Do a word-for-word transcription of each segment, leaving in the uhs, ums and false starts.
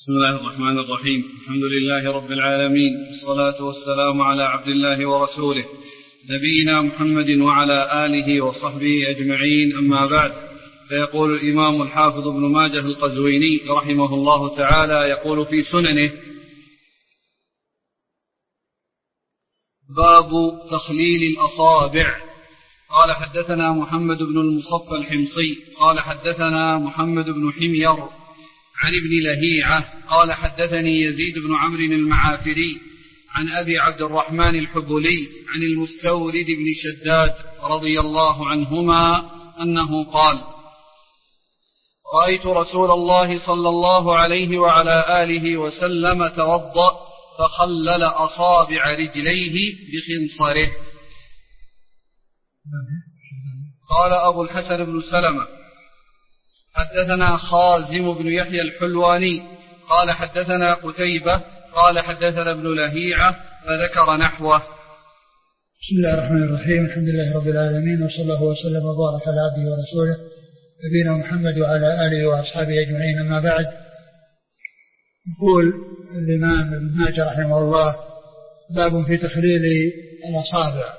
بسم الله الرحمن الرحيم. الحمد لله رب العالمين، والصلاة والسلام على عبد الله ورسوله نبينا محمد وعلى آله وصحبه أجمعين، أما بعد. فيقول الإمام الحافظ ابن ماجه القزويني رحمه الله تعالى يقول في سننه: باب تخليل الأصابع. قال حدثنا محمد بن المصفى الحمصي قال حدثنا محمد بن حمير عن ابن لهيعة قال حدثني يزيد بن عمرو المعافري عن أبي عبد الرحمن الحبلي عن المستورد بن شداد رضي الله عنهما أنه قال: رأيت رسول الله صلى الله عليه وعلى آله وسلم توضأ فخلل أصابع رجليه بخنصره. قال أبو الحسن بن سلمة: حدثنا خازم بن يحيى الحلواني قال حدثنا قتيبة قال حدثنا ابن لهيعة فذكر نحوه. بسم الله الرحمن الرحيم. الحمد لله رب العالمين، وصلى الله وسلم وبارك على عبده ورسوله نبينا محمد وعلى آله وأصحابه أجمعين، أما بعد. يقول الإمام ابن ماجه رحمه الله: باب في تخليل الأصابع.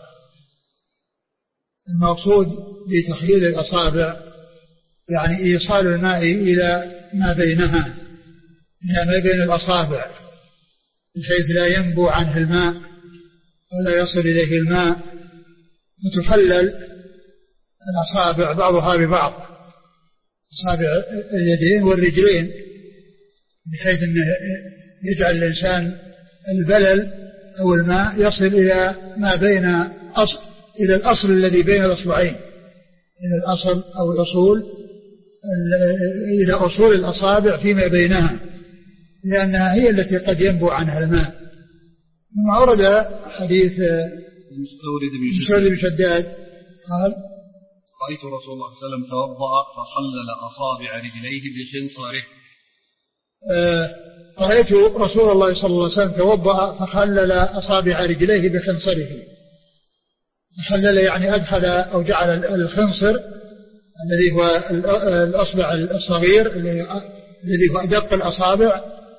المقصود بتخليل الأصابع يعني إيصال الماء إلى ما بينها، إلى ما بين الأصابع، بحيث لا ينبو عنه الماء ولا يصل إليه الماء، وتخلل الأصابع بعضها ببعض، أصابع اليدين والرجلين، بحيث أنه يجعل الإنسان البلل أو الماء يصل إلى ما بين أصل إلى الأصل الذي بين الأصبعين، إلى الأصل أو الأصول إلى أصول الأصابع فيما بينها، لأنها هي التي قد ينبو عنها الماء. ثم ورد حديث المستورد بن شداد قال: رأيت رسول الله صلى الله عليه وسلم توضأ فخلل أصابع رجليه بخنصره. آه رأيت رسول الله صلى الله عليه وسلم توضأ فخلل أصابع رجليه بخنصره. خلل يعني أدخل أو جعل الخنصر الذي هو الأصبع الصغير الذي هو أدق الأصابع،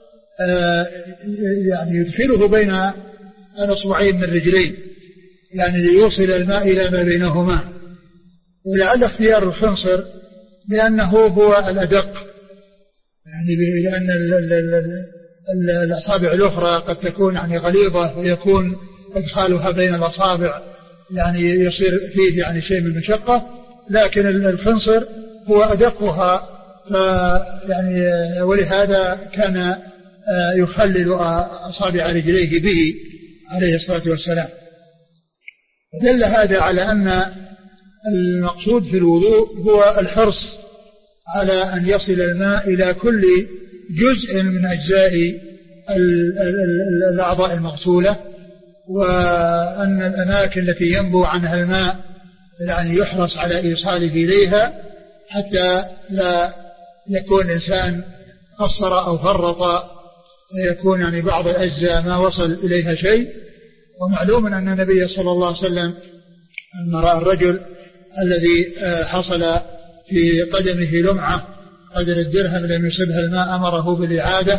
يعني يدخله بين الأصبعين من الرجلين، يعني ليوصل الماء إلى ما بينهما. ولعل اختيار الخنصر لأنه هو الأدق، يعني لأن الأصابع الأخرى قد تكون يعني غليظة ويكون إدخالها بين الأصابع يعني يصير فيه يعني شيء من المشقة، لكن الخنصر هو أدقها، يعني ولهذا كان يخلل أصابع رجليه به عليه الصلاة والسلام. دل هذا على أن المقصود في الوضوء هو الحرص على أن يصل الماء إلى كل جزء من أجزاء الأعضاء المغسولة، وأن الأماكن التي ينبو عنها الماء يعني يحرص على إيصاله إليها، حتى لا يكون الإنسان قصر أو فرط ويكون يعني بعض الأجزاء ما وصل إليها شيء. ومعلوم أن النبي صلى الله عليه وسلم لما رأى الرجل الذي حصل في قدمه لمعة قدر الدرهم لم يصبها الماء أمره بالإعادة.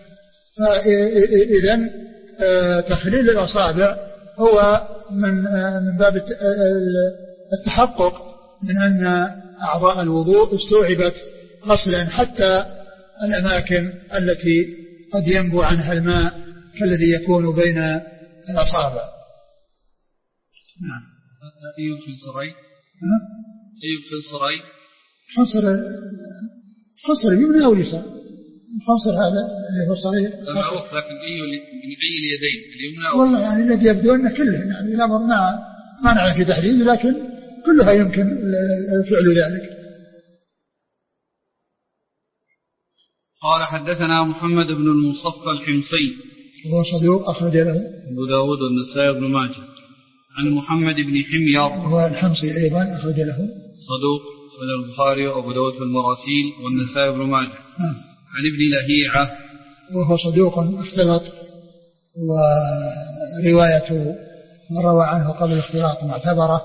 فإذن تخليل الأصابع هو من من باب التحقق من أن أعضاء الوضوء استوعبت غسلا، حتى الأماكن التي قد ينبو عنها الماء كالذي يكون بين الأصابع. نعم. أيوب خنصري أيوب خنصري خنصر خنصر يمنى أو يسار. الخنصر هذا اللي هو صغير معروف، لكن أي من أي اليدين اليمنى أو والله يعني الذي يبدو أن كله، يعني الأمر ما ما نعرف في تحديد، لكن كلها يمكن فعل ذلك. قال حدثنا محمد بن المصفى الحمصي هو صدوق أخرج له أبو داود والنسائي بن ماجه. عن محمد بن حمير هو الحمصي أيضا أخرج له صدوق أخرج البخاري وأبو داود في المراسيل والنسائي بن ماجه. آه. عن ابن لهيعة وهو صدوق اختلط، ورواية من روى عنه قبل الاختلاط معتبرة،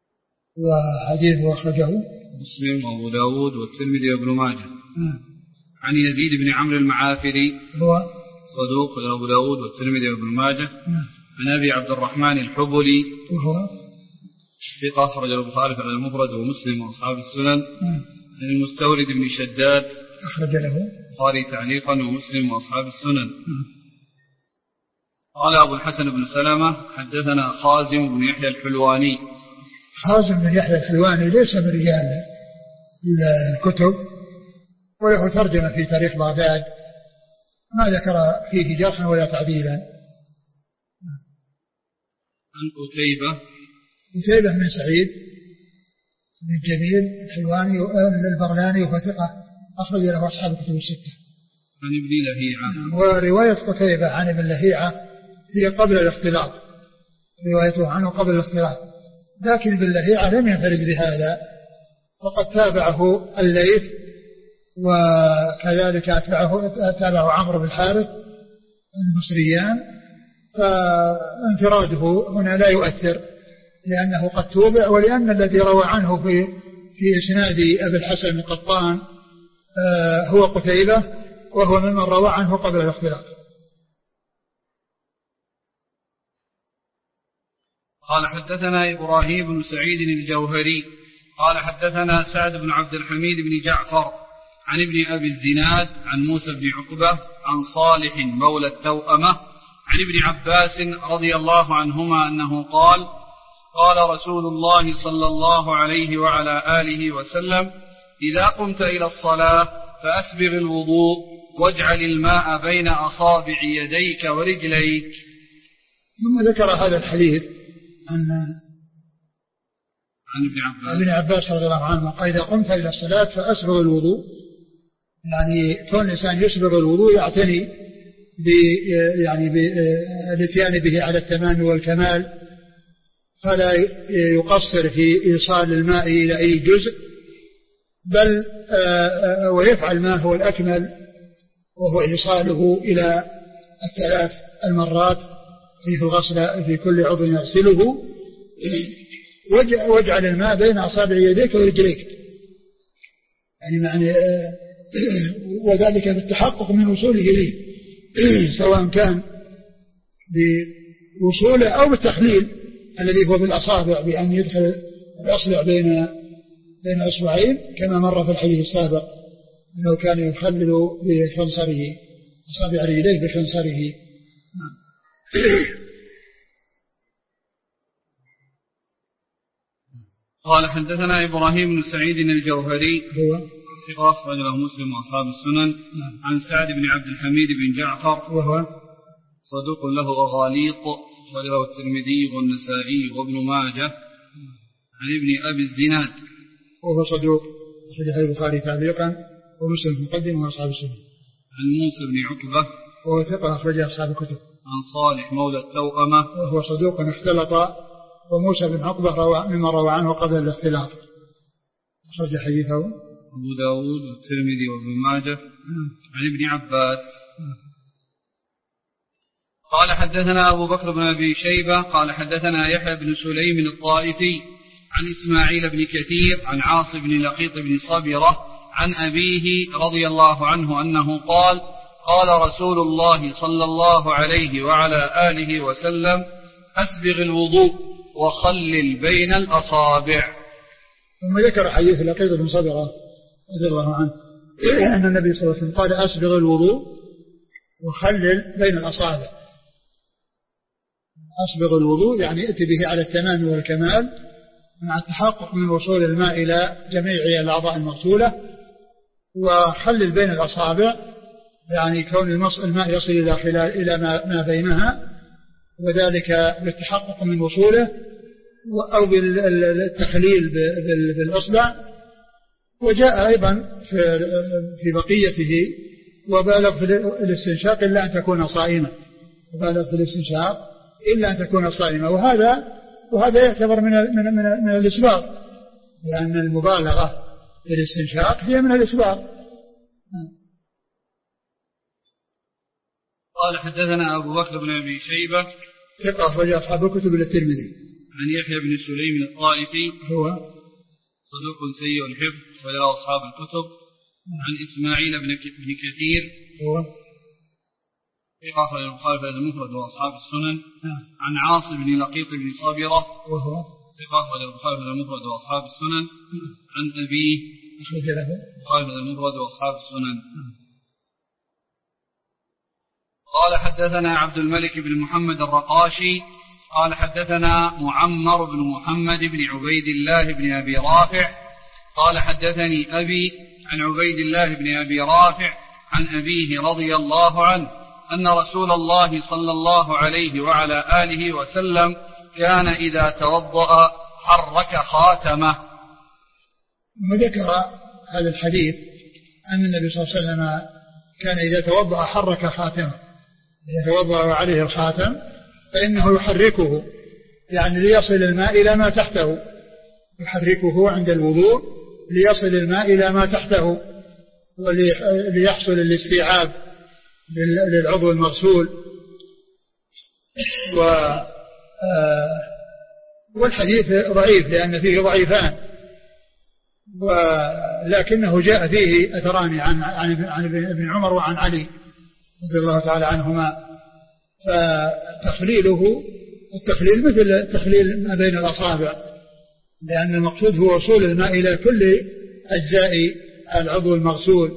وحديثه أخرجه مسلم وأبو داود والترمذي وابن ماجه. آه. عن يزيد بن عمرو المعافري هو صدوق أبو داود والترمذي وابن ماجه. نعم. عن أبي عبد الرحمن الحبلي وهو ثقة أخرج البخاري في المفرد ومسلم وأصحاب السنن. نعم. عن المستورد بن شداد أخرج له البخاري تعليقا ومسلم وأصحاب السنن. نعم. قال أبو الحسن بن سلمة حدثنا خازم بن يحيى الحلواني. خازم بن يحيى الحلواني ليس من رجال الكتب، وله ترجمة في تاريخ بغداد ما ذكر فيه جرحا ولا تعديلا. عن قتيبة قتيبة بن سعيد بن جميل الحلواني البغلاني وهو ثقة أخرج له أصحاب الكتب الستة. عن ابن لهيعة. ورواية قتيبة عن ابن لهيعة هي قبل الاختلاط، روايته عنه قبل الاختلاط، لكن ابن لهيعة لم ينفرد بهذا، فقد تابعه الليث وكذلك أتبعه تابعه عمرو بن الحارث المصريان، فانفراده هنا لا يؤثر لأنه قد توبع، ولأن الذي روى عنه في في إسناد أبي الحسن القطان هو قتيبة، وهو ممن روى عنه قبل الاختلاط. قال حدثنا إبراهيم بن سعيد الجوهري قال حدثنا سعد بن عبد الحميد بن جعفر عن ابن أبي الزناد عن موسى بن عقبة عن صالح مولى التوأمة عن ابن عباس رضي الله عنهما أنه قال قال رسول الله صلى الله عليه وعلى آله وسلم إذا قمت إلى الصلاة فأسبغ الوضوء واجعل الماء بين أصابع يديك ورجليك. ثم ذكر هذا الحديث عن عن ابن عباس. ابن عباس رضي الله عنه قال إذا قمت إلى الصلاة فأسبغ الوضوء، يعني كون الإنسان يسبغ الوضوء يعتني ب يعني بالاتيان به على التمام والكمال، فلا يقصر في إيصال الماء إلى أي جزء، بل ويفعل ما هو الأكمل وهو إيصاله إلى الثلاث المرات في الغسل في كل عضو يغسله، واجعل الماء بين أصابع يديك ورجليك، يعني معنى وذلك بالتحقق من وصوله إليه سواء كان بوصوله أو بالتخليل الذي هو بالأصابع، بأن يدخل الأصبع بين بين أصبعين كما مر في الحديث السابق أنه كان يخلل بخنصره أصابع رجليه بخنصره. قال حدثنا إبراهيم بن سعيد الجوهري هو ثقة أخرج له مسلم وأصحاب السنن. عن سعد بن عبد الحميد بن جعفر وهو صدوق له أغاليط أخرجه الترمذي والنسائي وابن ماجه. عن ابن أبي الزناد وهو صدوق أخرجه البخاري تعليقا ومسلم مقدم وأصحاب السنن. عن موسى بن عقبة وهو ثقة أخرجه أصحاب الكتب. عن صالح مولى التوأمة وهو صدوق اختلط، وموسى بن عقبة روى مما روى عنه قبل الاختلاط، أخرج حديثه أبو داود والترمذي وابن ماجه. عن ابن عباس قال حدثنا أبو بكر بن أبي شيبة قال حدثنا يحيى بن سليم الطائفي عن إسماعيل بن كثير عن عاص بن لقيط بن صبرة عن أبيه رضي الله عنه أنه قال قال رسول الله صلى الله عليه وعلى آله وسلم أسبغ الوضوء وخلل بين الأصابع. ثم ذكر حديث لقيط بن صبرة رضي الله عنه أن النبي صلى الله عليه وسلم قال أسبغ الوضوء وخلل بين الأصابع. أسبغ الوضوء يعني ائت به على التمام والكمال مع التحقق من وصول الماء إلى جميع الأعضاء المغسولة، وخلل بين الأصابع يعني كون الماء يصل إلى خلال إلى ما بينها، وذلك بالتحقق من وصوله أو بالتخليل بالأصبع. وجاء أيضا في بقيته وبالغ في الاستنشاق إلا أن تكون صائمة، وبالغ في الاستنشاق إلا أن تكون صائمة، وهذا وهذا يعتبر من من من, من الإسباغ، لأن المبالغة في الاستنشاق هي من الإسباغ. قال حدثنا أبو بكر بن أبي شيبة ثقة أخرج أصحاب الكتب للترمذي. عن يحيى بن سليم الطائفي هو صدوق سيء الحفظ أخرجه أصحاب الكتب. عن إسماعيل بن كثير هو ثقة أخرج البخاري في المفرد وأصحاب السنن. عن عاصم بن لقيط بن صبرة وهو ثقة أخرج البخاري في المفرد وأصحاب السنن. عن أبيه أخرج له البخاري في المفرد وأصحاب السنن. قال حدثنا عبد الملك بن محمد الرقاشي قال حدثنا معمر بن محمد بن عبيد الله بن أبي رافع قال حدثني أبي عن عبيد الله بن أبي رافع عن أبيه رضي الله عنه أن رسول الله صلى الله عليه وعلى آله وسلم كان إذا توضأ حرك خاتمه. وذكر هذا الحديث أن النبي صلى الله عليه وسلم كان إذا توضأ حرك خاتمه، إذا توضأ عليه الخاتم فإنه يحركه يعني ليصل الماء إلى ما تحته، يحركه عند الوضوء ليصل الماء إلى ما تحته وليحصل الاستيعاب للعضو المغسول. والحديث ضعيف لأن فيه ضعيفان، ولكنه جاء فيه أثران عن عن ابن عمر وعن علي رضي الله تعالى عنهما. فتخليله التخليل مثل تخليل ما بين الأصابع، لأن المقصود هو وصول الماء إلى كل أجزاء العضو المغسول،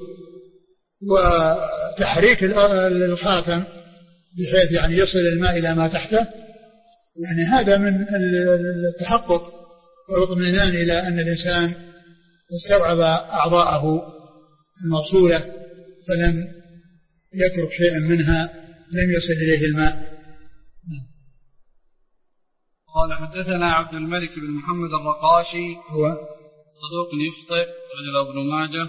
وتحريك الخاتم بحيث يعني يصل الماء إلى ما تحته، يعني هذا من التحقق والاطمئنان إلى أن الإنسان استوعب أعضاءه المغسولة فلم يترك شيئا منها لم يصل إليه الماء. قال حدثنا عبد الملك بن محمد الرقاشي هو صدوق يخطئ رجل ابن ماجه.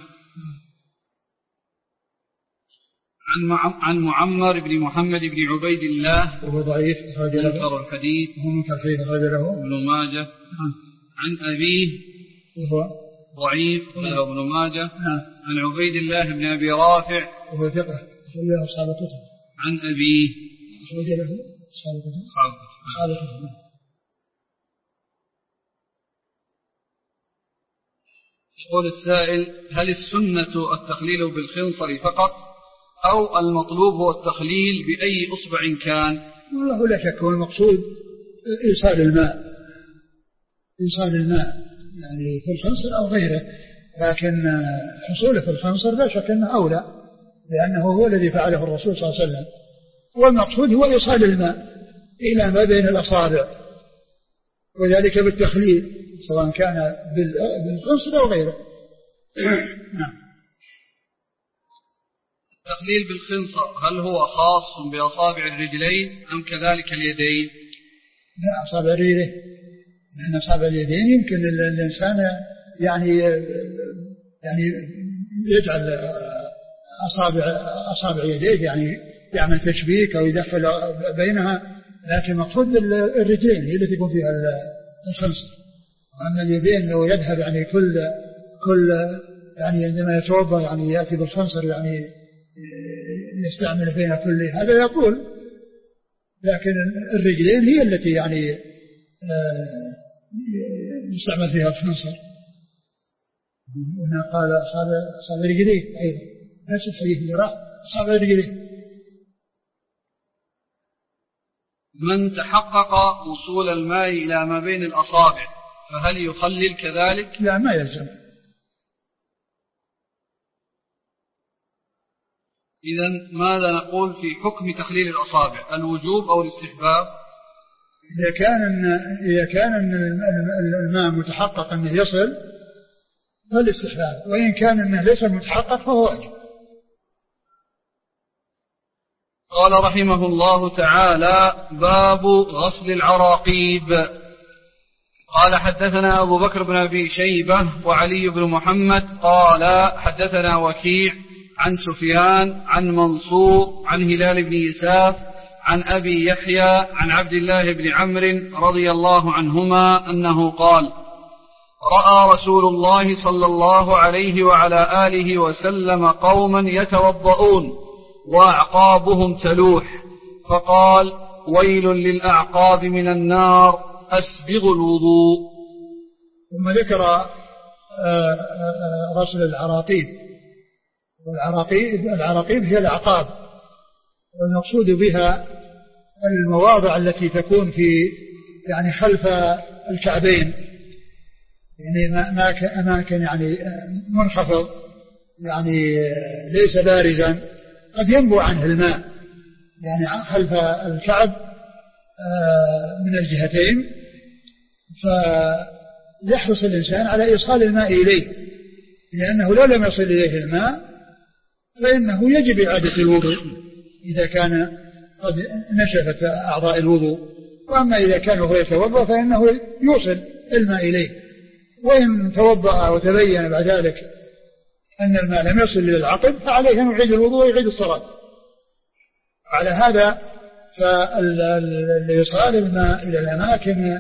عن عن معمر بن محمد بن عبيد الله وهو ضعيف منكر الحديث منكر الحديث رجله ابن ماجه. عن أبيه وهو ضعيف رجل ابن ماجه. عن عبيد الله بن أبي رافع وهو ثقة أخرجه أصحاب الكتب. عن أبيه أخرجه أصحاب الكتب. أصحاب الكتب. يقول السائل: هل السنة التخليل بالخنصر فقط أو المطلوب هو التخليل بأي أصبع كان؟ والله لا شك هو المقصود إيصال الماء إيصال الماء يعني في الخنصر أو غيره، لكن حصوله في الخنصر لا شك أنه أولى لأنه هو الذي فعله الرسول صلى الله عليه وسلم، والمقصود هو إيصال الماء إلى ما بين الأصابع، وذلك بالتخليل سواء كان بالخنصر أو غيره. نعم. التخليل بالخنصر هل هو خاص بأصابع الرجلين أم كذلك اليدين؟ لا، أصابع الرجلين، لأن أصابع اليدين يمكن الإنسان يعني يعني يجعل أصابع أصابع يديه يعني يعمل تشبيك أو يدخل بينها، لكن مقصود بالرجلين هي التي يكون فيها الخنصر. وأما اليدين لو يذهب يعني كل كل يعني عندما يتوضأ يعني يأتي بالخنصر يعني يستعمل بين كل هذا يطول، لكن الرجلين هي التي يعني يستعمل فيها الخنصر. هنا قال أصابع أصابع رجليه أيضا نفس الحديث اللي راح أصابع رجليه. من تحقق وصول الماء إلى ما بين الأصابع فهل يخلل كذلك؟ لا، ما يلزم. إذن ماذا نقول في حكم تخليل الأصابع، الوجوب أو الاستحباب؟ إذا كان إذا كان الماء متحقق أنه يصل فالاستحباب، وإن كان أنه ليس متحقق فهو واجب. قال رحمه الله تعالى: باب غسل العراقيب. قال حدثنا أبو بكر بن أبي شيبة وعلي بن محمد قال حدثنا وكيع عن سفيان عن منصور عن هلال بن يساف عن أبي يحيى عن عبد الله بن عمرو رضي الله عنهما أنه قال: رأى رسول الله صلى الله عليه وعلى آله وسلم قوما يتوضؤون وأعقابهم تلوح، فقال: ويل للأعقاب من النار، أسبغوا الوضوء. ثم ذكر غسل العراقيب والعراقيب العراقيب هي الأعقاب، والمقصود بها المواضع التي تكون في يعني خلف الكعبين، يعني أماكن يعني منخفض، يعني ليس بارزا قد ينبع عنه الماء، يعني خلف الكعب من الجهتين، فيحرص الإنسان على إيصال الماء إليه، لأنه لو لم يصل إليه الماء فإنه يجب إعادة الوضوء إذا كان قد نشفت أعضاء الوضوء. وأما إذا كان هو يتوضأ فإنه يوصل الماء إليه، وإن توضأ وتبين بعد ذلك أن الماء لم يصل إلى العقب فعليه أن يعيد الوضوء ويعيد الصلاة. على هذا فالإيصال الماء إلى الأماكن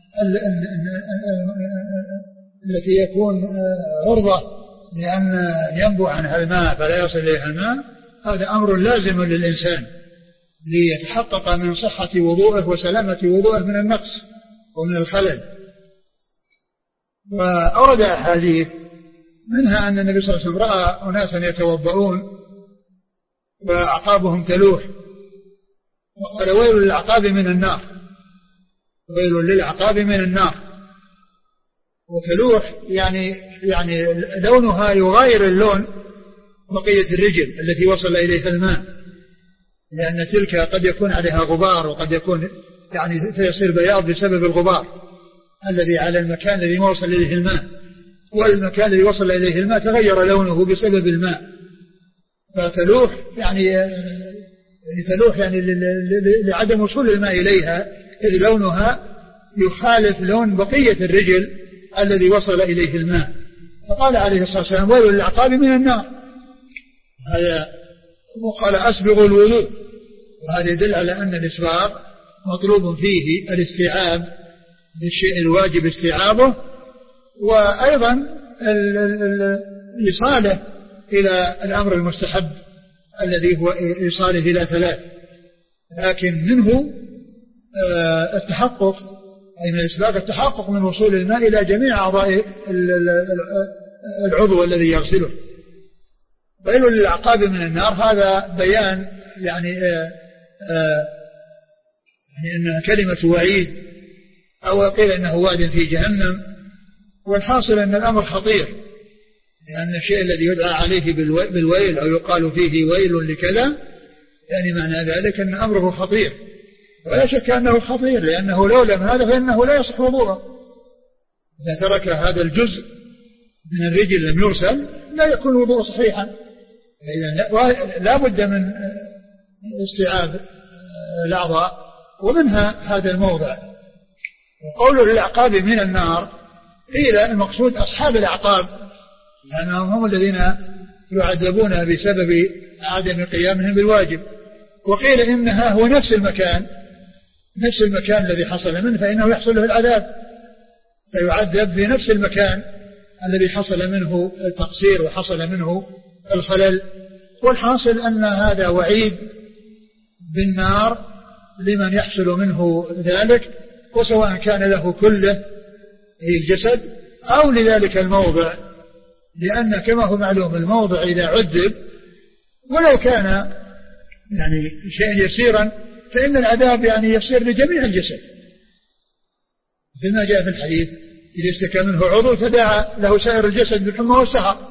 التي يكون عرضة لأن ينبع عنها الماء فلا يصل إليها الماء، هذا أمر لازم للإنسان ليتحقق من صحة وضوءه وسلامة وضوءه من النقص ومن الخلل. وأورد أحاديث منها أن النبي صلى الله عليه وسلم رأى أناسا يتوضؤون وأعقابهم تلوح، وقال ويل للأعقاب من النار، ويل للأعقاب من النار. وتلوح يعني يعني لونها يغاير اللون بقية الرجل التي وصل إليها الماء، لأن تلك قد يكون عليها غبار وقد يكون يعني فيصير بياض بسبب الغبار الذي على المكان الذي وصل إليه الماء، والمكان الذي وصل إليه الماء تغير لونه بسبب الماء، فتلوح يعني تلوح يعني لعدم وصول الماء إليها، إذ لونها يخالف لون بقية الرجل الذي وصل إليه الماء. فقال عليه الصلاة والسلام ويل للأعقاب من النار. هذا وقال أسبغ الوضوء، وهذا يدل على أن الإسباغ مطلوب فيه الاستيعاب بالشيء الواجب استيعابه، وأيضا إيصاله إلى الأمر المستحب الذي هو إيصاله إلى ثلاث، لكن منه التحقق أي من الإسباغ التحقق من وصول الماء إلى جميع أعضاء العضو الذي يغسله. ويل للأعقاب من النار، هذا بيان يعني آآ آآ يعني أنها كلمة وعيد، أو قيل أنه واد في جهنم. والحاصل أن الأمر خطير، لأن الشيء الذي يدعى عليه بالويل أو يقال فيه ويل لكذا يعني معنى ذلك أن أمره خطير، ولا شك أنه خطير، لأنه لو لم هذا فإنه لا يصح وضوءه. إذا ترك هذا الجزء من الرجل لم يغسل لا يكون وضوء صحيحا، إذن لا بد من استيعاب الأعضاء، ومنها هذا الموضع. وقوله للأعقاب من النار قيل المقصود أصحاب الأعقاب، لأنهم هم الذين يعذبون بسبب عدم قيامهم بالواجب. وقيل إنها هو نفس المكان نفس المكان الذي حصل منه فإنه يحصل له العذاب، فيعذب في نفس المكان الذي حصل منه التقصير وحصل منه الخلل. والحاصل أن هذا وعيد بالنار لمن يحصل منه ذلك، وسواء كان له كله أي الجسد أو لذلك الموضع، لأن كما هو معلوم الموضع إذا عذب ولو كان يعني شيء يسيرا فإن العذاب يعني يصير لجميع الجسد، مثل ما جاء في الحديث إذا اشتكى منه عضو تداعى له سائر الجسد بالحمى والسهر،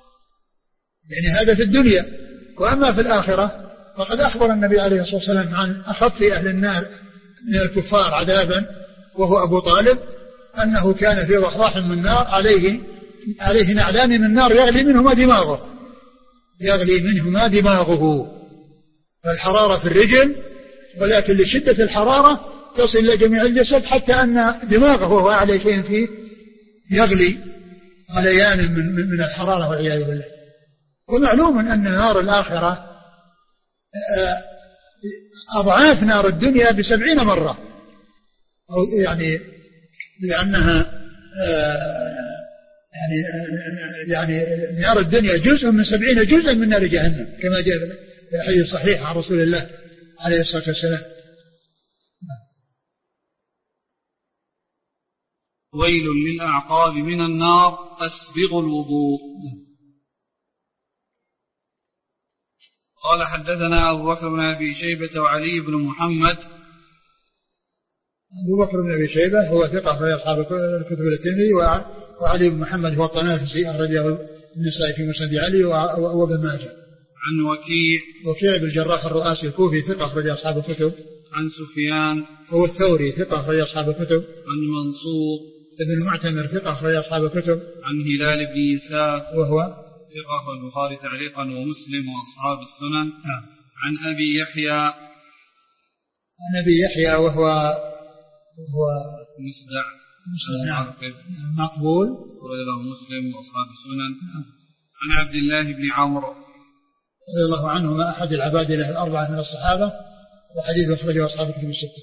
يعني هذا في الدنيا. وأما في الآخرة فقد أخبر النبي عليه الصلاة والسلام عن أخف أهل النار من الكفار عذابا وهو أبو طالب، أنه كان في ضحضاح من النار عليه عليه نعلان من النار يغلي منهما دماغه يغلي منهما دماغه فالحرارة في الرجل، ولكن لشدة الحرارة تصل إلى جميع الجسد حتى أن دماغه وهو أعلى شيء فيه يغلي غليان من, من الحرارة والعياذ بالله. ومعلوم أن نار الآخرة أضعاف نار الدنيا بسبعين مرة، أو يعني لأنها يعني يعني نار الدنيا جزء من سبعين جزءا من نار جهنم، كما جاء في الحديث الصحيح عن رسول الله عليه الصلاة والسلام. ويل للأعقاب من النار أسبغ الوضوء. قال حدثنا أبو بكر بن أبي شيبة وعلي بن محمد. أبو بكر بن أبي شيبة هو ثقة في أصحاب الكتب الترمذي، وعلي بن محمد هو الطنافسي أخرجه النسائي في مسند علي وابن ماجه. عن وكيع وكيع بن الجراح الرؤاسي الكوفي ثقة أخرج أصحاب الكتب. عن سفيان هو الثوري ثقة أخرج أصحاب الكتب. عن منصور ابن المعتمر ثقة أخرج أصحاب الكتب. عن هلال بن يساف وهو ثقة في البخاري تعليقا ومسلم وأصحاب السنن. آه. عن أبي يحيى عن أبي يحيى وهو وهو مسدع نعم مقبول أخرج له مسلم وأصحاب السنن. آه. عن عبد الله بن عمرو رضي الله عنهما أحد العباد له الأربعة من الصحابة، وحديث أخرجه أصحاب الكتب الستة.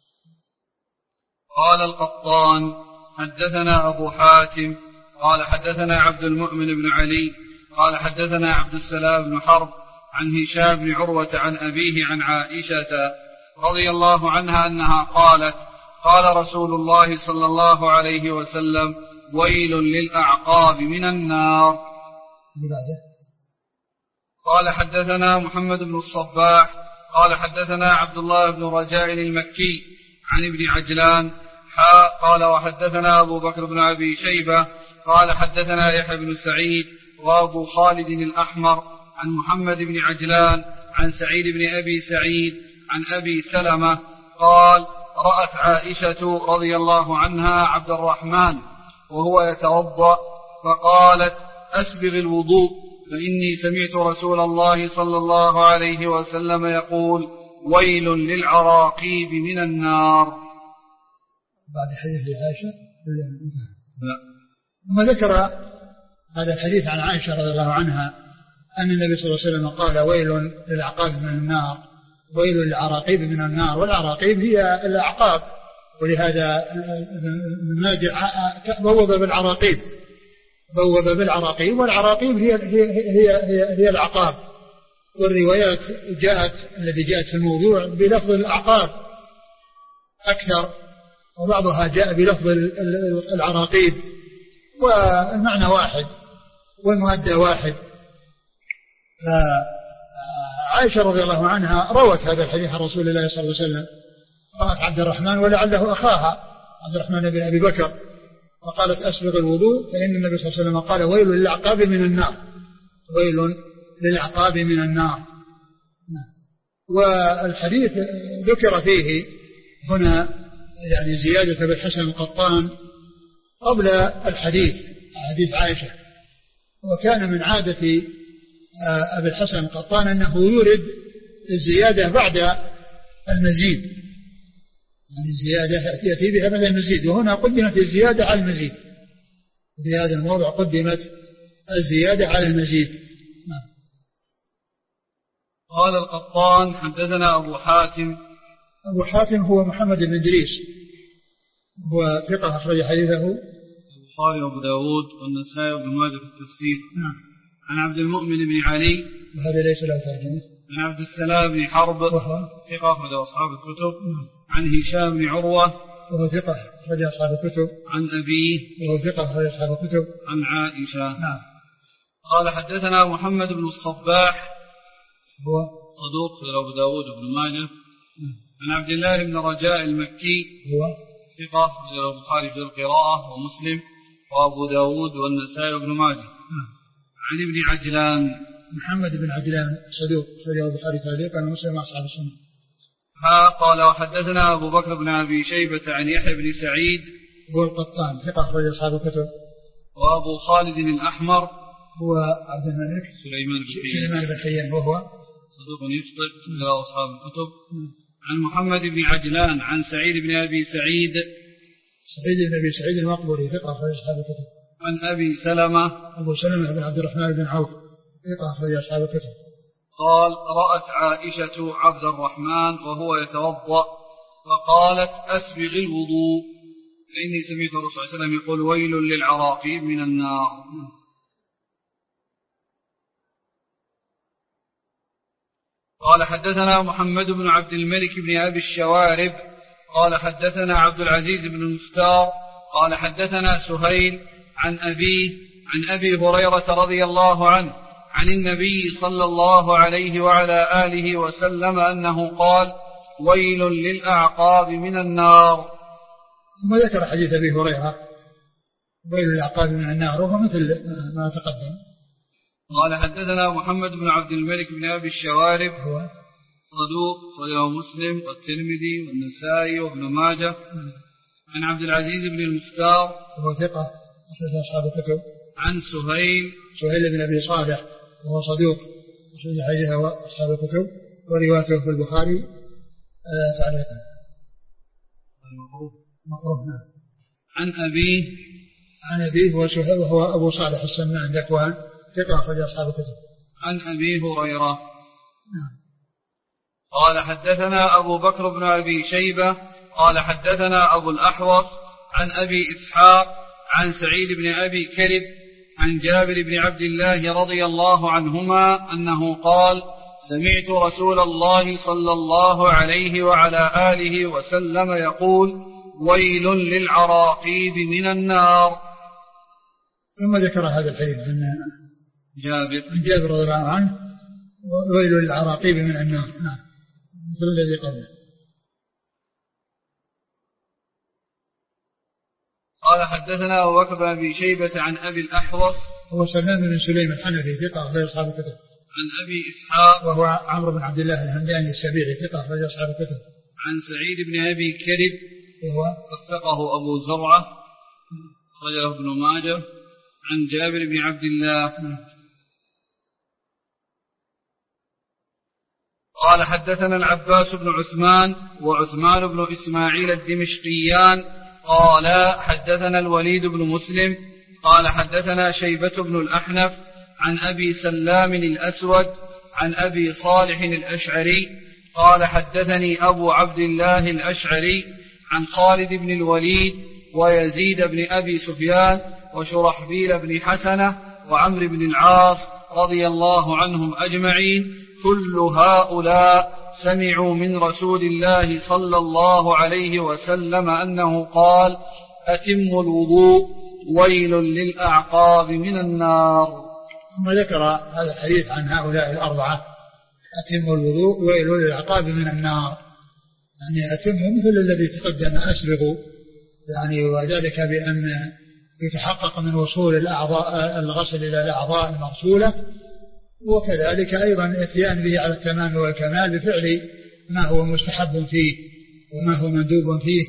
قال القطان حدثنا أبو حاتم قال حدثنا عبد المؤمن بن علي قال حدثنا عبد السلام بن حرب عن هشام بن عروة عن أبيه عن عائشة رضي الله عنها أنها قالت قال رسول الله صلى الله عليه وسلم ويل للأعقاب من النار. قال حدثنا محمد بن الصباح قال حدثنا عبد الله بن رجاء المكي عن ابن عجلان حا قال وحدثنا أبو بكر بن أبي شيبة قال حدثنا يحيى بن سعيد وأبو خالد الأحمر عن محمد بن عجلان عن سعيد بن أبي سعيد عن أبي سلمة قال رأت عائشة رضي الله عنها عبد الرحمن وهو يتوضأ فقالت أسبغ الوضوء فإني سمعت رسول الله صلى الله عليه وسلم يقول ويل للعراقيب من النار. بعد حديث عائشة لا ثم ذكر هذا الحديث عن عائشة رضي الله عنها أن النبي صلى الله عليه وسلم قال ويل للعقاب من النار ويل للعراقيب من النار، والعراقيب هي الأعقاب، ولهذا النادي بوب بالعراقيب بوب بالعراقيب والعراقيب هي هي هي هي, هي العقاب، والروايات جاءت التي جاءت في الموضوع بلفظ الأعقاب أكثر، وبعضها جاء بلفظ العراقيب، والمعنى واحد والمؤدى واحد. عائشة رضي الله عنها روت هذا الحديث عن رسول الله صلى الله عليه وسلم، رأت عبد الرحمن ولعله أخاها عبد الرحمن بن أبي بكر، فقالت أسبغ الوضوء فإن النبي صلى الله عليه وسلم قال ويل للعقاب من النار ويل للعقاب من النار. والحديث ذكر فيه هنا يعني زيادة بالحسن القطان قبل الحديث حديث عائشة، وكان من عادة أبي الحسن القطان أنه يورد الزيادة بعد المزيد، يعني الزيادة يأتي بها مثل المزيد، وهنا قدمت الزيادة على المزيد، في هذا الموضع قدمت الزيادة على المزيد. نعم. قال القطان حدثنا أبو حاتم. أبو حاتم هو محمد بن إدريس، هو ثقة أخرج حديثه البخاري وأبو داود والنسائي وابن ماجه في التفسير. نعم. عن عبد المؤمن بن علي وهذا ليس له ترجمة. عن عبد السلام بن حرب وهو ثقة أخرج أصحاب الكتب. نعم. عن هشام بن عروة وهو ثقة أخرج أصحاب الكتب. عن أبيه وهو ثقة أخرج أصحاب الكتب. عن عائشة. نعم. قال حدثنا محمد بن الصباح هو صدوق في أبو داود وابن ماجه. نعم. عن عبد الله بن رجاء المكي هو ثقة في البخاري في القراءة ومسلم وأبو داود والنسائي وابن ماجه. نعم. عن ابن عجلان محمد بن عجلان صدوق في البخاري تعليقا ومسلم أصحاب السنة. ها قال وحدثنا أبو بكر بن أبي شيبة عن يحيى بن سعيد هو القطان ثقة أخرج أصحاب الكتب. وأبو خالد الأحمر هو عبد الملك سليمان بن حيان سليمان بن حيان وهو صدوق يخطئ إلى أصحاب الكتب. عن محمد بن عجلان عن سعيد بن أبي سعيد سعيد بن أبي سعيد المقبوري ثقة أخرج أصحاب الكتب. عن أبي سلمة أبو سلمة بن عبد الرحمن بن عوف ثقة أخرج أصحاب الكتب. قال رأت عائشة عبد الرحمن وهو يتوضأ فقالت أسبغ الوضوء فإني سمعت الرسول صلى الله عليه وسلم يقول ويل للعراقيب من النار. قال حدثنا محمد بن عبد الملك بن أبي الشوارب قال حدثنا عبد العزيز بن المختار قال حدثنا سهيل عن أبيه عن أبي هريرة رضي الله عنه عن النبي صلى الله عليه وعلى آله وسلم أنه قال: ويل للأعقاب من النار. ثم ذكر حديث أبي هريرة ويل للأعقاب من النار وهو مثل ما تقدم. قال: حدثنا محمد بن عبد الملك بن أبي الشوارب هو صدوق صحيح مسلم والترمذي والنسائي وابن ماجه. عن عبد العزيز بن المختار وهو ثقة أخرج أصحاب الكتب. عن سهيل سهيل بن أبي صالح وهو صدوق أخرج حديثه أصحاب الكتب وروايته في البخاري آه تعليقا. مقروء. نعم. عن أبيه عن أبيه هو سهيل وهو أبو صالح السمان ذكوان ثقة أخرج أصحاب الكتب. عن أبي هريرة. نعم. قال: حدثنا أبو بكر بن أبي شيبة قال: حدثنا أبو الأحوص عن أبي إسحاق عن سعيد بن أبي كرب عن جابر بن عبد الله رضي الله عنهما أنه قال: سمعت رسول الله صلى الله عليه وعلى آله وسلم يقول: ويل للعراقيب من النار. ثم ذكر هذا الحديث عن جابر عن جابر رضي الله عنه: ويل للعراقيب من النار. نعم، مثل الذي قبله. قال: حدثنا أبو بكر بن أبي شيبة عن أبي الأحوص هو سلمان بن سليم الحنفي ثقة أخرج أصحاب الكتب. عن أبي إسحاق وهو عمرو بن عبد الله الهمداني السبيعي ثقة أخرج أصحاب الكتب. عن سعيد بن أبي كرب وهو وثقه أبو زرعة أخرجه ابن ماجه. عن جابر بن عبد الله قال: حدثنا العباس بن عثمان وعثمان بن إسماعيل الدمشقيان قال: حدثنا الوليد بن مسلم قال: حدثنا شيبة بن الأحنف عن أبي سلام الأسود عن أبي صالح الأشعري قال: حدثني أبو عبد الله الأشعري عن خالد بن الوليد ويزيد بن أبي سفيان وشرحبيل بن حسنة وعمر بن العاص رضي الله عنهم أجمعين كل هؤلاء سمعوا من رسول الله صلى الله عليه وسلم أنه قال: أتم الوضوء ويل للأعقاب من النار. ثم ذكر هذا الحديث عن هؤلاء الأربعة: أتم الوضوء ويل للأعقاب من النار، يعني أتم مثل الذي تقدم أسبغوا، يعني وذلك بأن يتحقق من وصول الأعضاء الغسل إلى الأعضاء المغسولة، وكذلك أيضا اتيان به على التمام والكمال بفعل ما هو مستحب فيه وما هو مندوب فيه.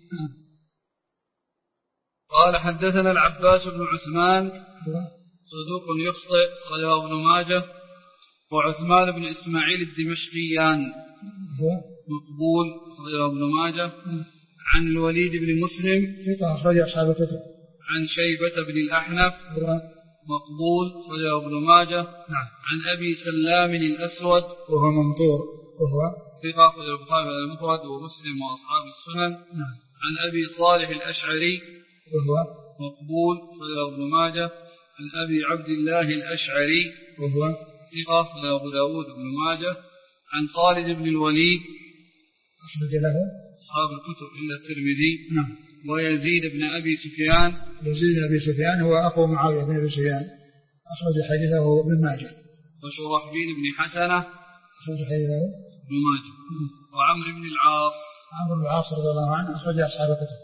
قال: حدثنا العباس بن عثمان صدوق يخطئ أخرجه ابن ماجه. وعثمان بن إسماعيل الدمشقيان مقبول أخرجه ابن ماجه. عن الوليد بن مسلم ثقة أخرج أصحاب الكتب. عن شيبة بن الأحنف مقبول أخرجه ابن ماجه. نعم. عن أبي سلام الأسود وهو ممطور وهو ثقة أخرجه البخاري المفرد ومسلم وأصحاب السنن. نعم. عن أبي صالح الأشعري وهو مقبول أخرجه ابن ماجه. عن أبي عبد الله الأشعري وهو ثقة أخرجه أبو داود بن ماجه. عن خالد بن الوليد أخرج له أصحاب الكتب إلا الترمذي. نعم. ويزيد بن أبي سفيان يزيد بن أبي سفيان هو أخو معاوية بن أبي سفيان أخرج حديثه ابن ماجه. وشرحبيل بن حسنة أخرج حديثه ابن ماجه. وعمر بن العاص عمرو بن العاص رضي الله عنه أخرج أصحاب الكتب.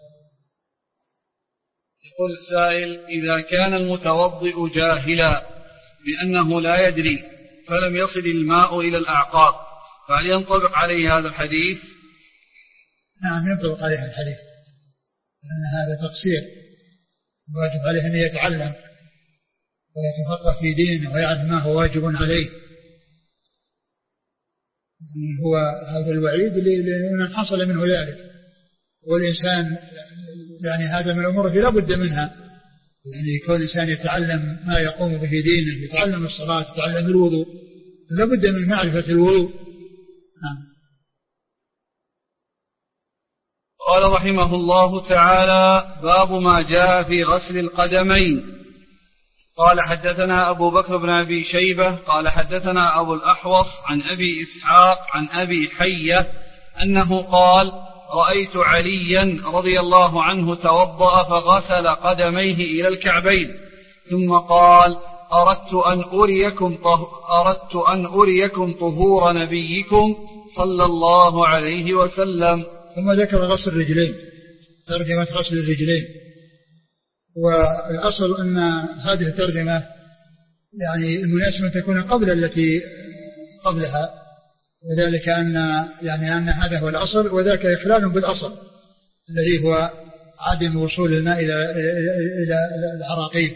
يقول السائل: إذا كان المتوضئ جاهلا بأنه لا يدري فلم يصل الماء إلى الأعقاب فهل ينطبق عليه هذا الحديث؟ نعم ينطبق عليه الحديث، لأن هذا تقصير، واجب عليه أن يتعلم ويتفقه في دينه ويعرف ما هو واجب عليه. يعني هو هذا الوعيد لمن حصل منه ذلك، والإنسان يعني هذا من الأمور التي لا بد منها، يعني كل إنسان يتعلم ما يقوم به دينه، يتعلم الصلاة، يتعلم الوضوء، لا بد من معرفة الوضوء. نعم. قال رحمه الله تعالى: باب ما جاء في غسل القدمين. قال: حدثنا أبو بكر بن أبي شيبة قال: حدثنا أبو الأحوص عن أبي إسحاق عن أبي حية أنه قال: رأيت عليا رضي الله عنه توضأ فغسل قدميه إلى الكعبين ثم قال: أردت أن أريكم أردت أن أريكم طهور نبيكم صلى الله عليه وسلم. ثم ذكر غسل الرجلين، ترجمة غسل الرجلين. والأصل أن هذه الترجمة يعني المناسبة تكون قبل التي قبلها، وذلك أن يعني أن هذا هو الأصل، وذاك إخلال بالأصل الذي هو عدم وصول الماء إلى إلى العراقيب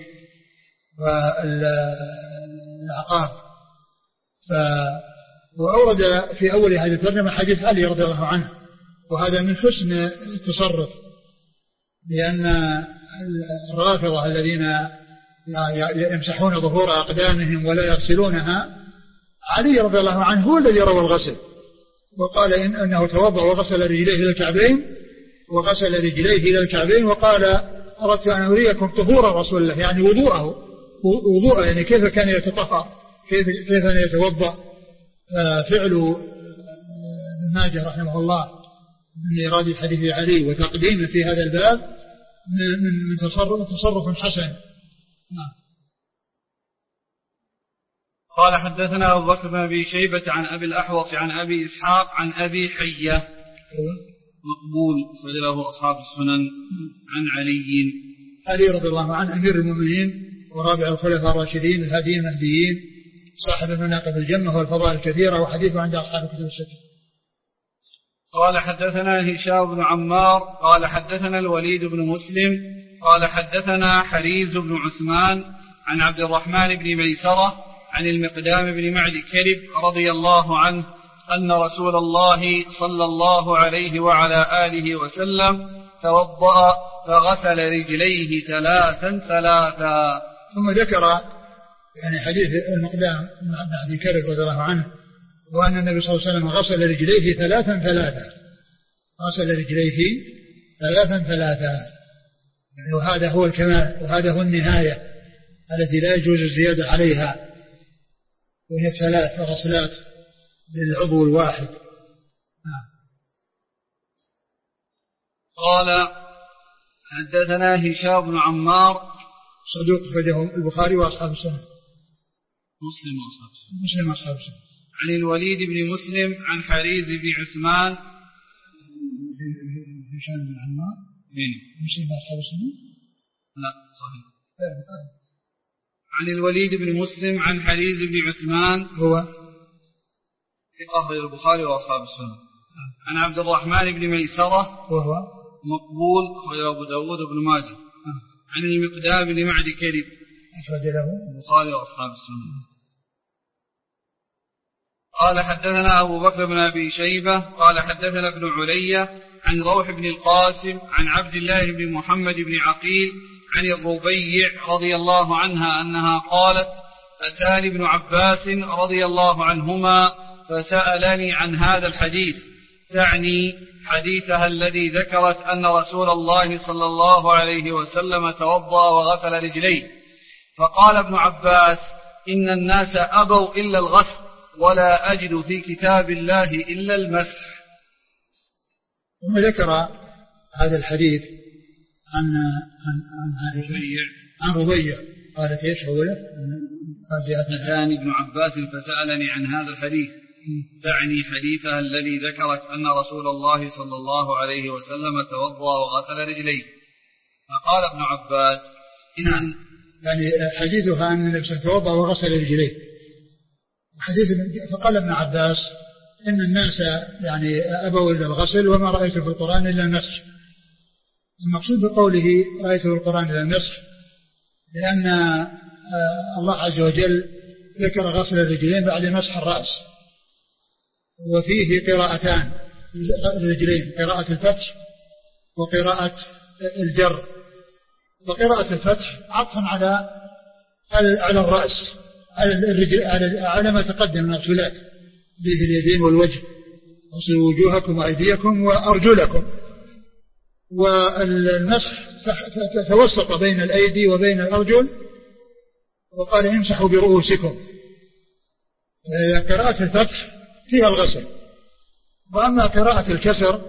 والأعقاب. ف وأورد في أول هذه الترجمة حديث علي رضي الله عنه، وهذا من حسن التصرف، لأن الرافضة الذين يمسحون ظهور أقدامهم ولا يغسلونها، علي رضي الله عنه هو الذي روى الغسل، وقال إن أنه توضأ وغسل رجليه إلى الكعبين وغسل رجليه إلى الكعبين وقال أردت أن أريكم طهور رسول الله، يعني وضوءه وضوءه يعني كيف كان يتطهر، كيف كيف كان يتوضأ. فعل ابن ماجه رحمه الله من إيراد حديث علي وتقديمه في هذا الباب من من تصرف تصرف حسن. نعم. قال حدثنا أبو بكر بن أبي شيبة عن أبي الأحوص عن أبي إسحاق عن أبي حية مقبول فله أصحاب السنن عن علي علي رضي الله عنه أمير المؤمنين ورابع الخلفاء الراشدين الهاديين المهديين صاحب المناقب الجمة والفضائل الكثيرة، وحديثه عند أصحاب الكتب الستة. قال حدثنا هشام بن عمار قال حدثنا الوليد بن مسلم قال حدثنا حريز بن عثمان عن عبد الرحمن بن ميسرة عن المقدام بن معد كرب رضي الله عنه أن رسول الله صلى الله عليه وعلى آله وسلم توضأ فغسل رجليه ثلاثا ثلاثا. ثم ذكر يعني حديث المقدام بن معد كرب رضي الله عنه، وأن النبي صلى الله عليه وسلم غسل رجليه ثلاثا ثلاثا غسل رجليه ثلاثا ثلاثا يعني وهذا هو الكمال وهذا هو النهاية التي لا يجوز الزيادة عليها، وهي ثلاث غسلات للعضو الواحد. قال حدثنا هشام بن عمار صدوق أخرجه البخاري وأصحاب السنة مسلم وأصحاب السنة مسلم وأصحاب السنة عن الوليد بن مسلم عن حريز بن عثمان هشام بن عمار مسلم وأصحاب السنة لا صحيح عن الوليد بن مسلم عن حريز بن عثمان هو أخرج البخاري وأصحاب السنة عن عبد الرحمن بن ميسرة وهو مقبول أخرج أبو داود بن ماجه عن المقدام بن معد كرب أخرج له البخاري وأصحاب السنة. قال حدثنا أبو بكر بن أبي شيبة قال حدثنا ابن علية عن روح بن القاسم عن عبد الله بن محمد بن عقيل عن الربيع رضي الله عنها أنها قالت أتاني ابن عباس رضي الله عنهما فسألني عن هذا الحديث، تعني حديثها الذي ذكرت أن رسول الله صلى الله عليه وسلم توضأ وغسل رجليه، فقال ابن عباس إن الناس أبوا إلا الغسل ولا أجد في كتاب الله إلا المسح. ثم ذكر هذا الحديث عن عن عن ربيع عن ربيع قالت ايش هو له؟ أتاني ابن عباس فسألني عن هذا الحديث، تعني حديثها الذي ذكرت أن رسول الله صلى الله عليه وسلم توضأ وغسل رجليه، فقال ابن عباس إن يعني حديثها أن النبي توضأ وغسل رجليه، حديث فقال ابن عباس إن الناس يعني أبوا إلا الغسل وما رأيت في القرآن إلا المسح. المقصود بقوله رأيت في القرآن إلا المسح لأن الله عز وجل ذكر غسل الرجلين بعد مسح الرأس، وفيه قراءتان الرجلين، قراءة الفتح وقراءة الجر، وقراءة الفتح عطفا على على الرأس على الرجل على ما تقدم من الغسلات به اليدين والوجه، اغسلوا وجوهكم وأيديكم وأرجلكم، والمسح توسط بين الأيدي وبين الأرجل وقال امسحوا برؤوسكم. قراءة الفتح فيها الغسل، وأما قراءة الكسر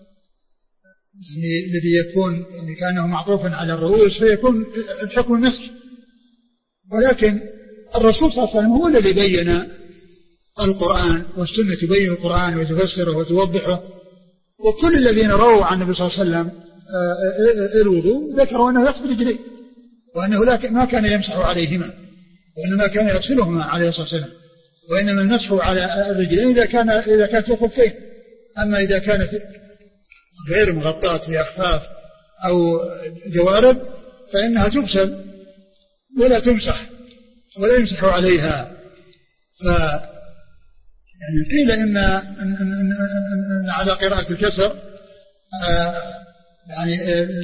الذي يكون يعني كأنه معطوفا على الرؤوس فيكون الحكم المسح، ولكن الرسول صلى الله عليه وسلم هو الذي بين القرآن، والسنة تبين القرآن وتفسره وتوضحه. وكل الذين رووا عن النبي صلى الله عليه وسلم الوضوء ذكروا أنه يغسل رجليه، وأنه ما كان يمسح عليهما، وإنما كان يغسلهما عليه الصلاة والسلام، وإنما المسح على الرجلين إذا كان إذا كانت في خفين. أما إذا كانت غير مغطاة بأخفاف أو جوارب فإنها تغسل ولا تمسح ولا يمسح عليها. ف يعني قيل إن, إن, إن, إن على قراءة الكسر يعني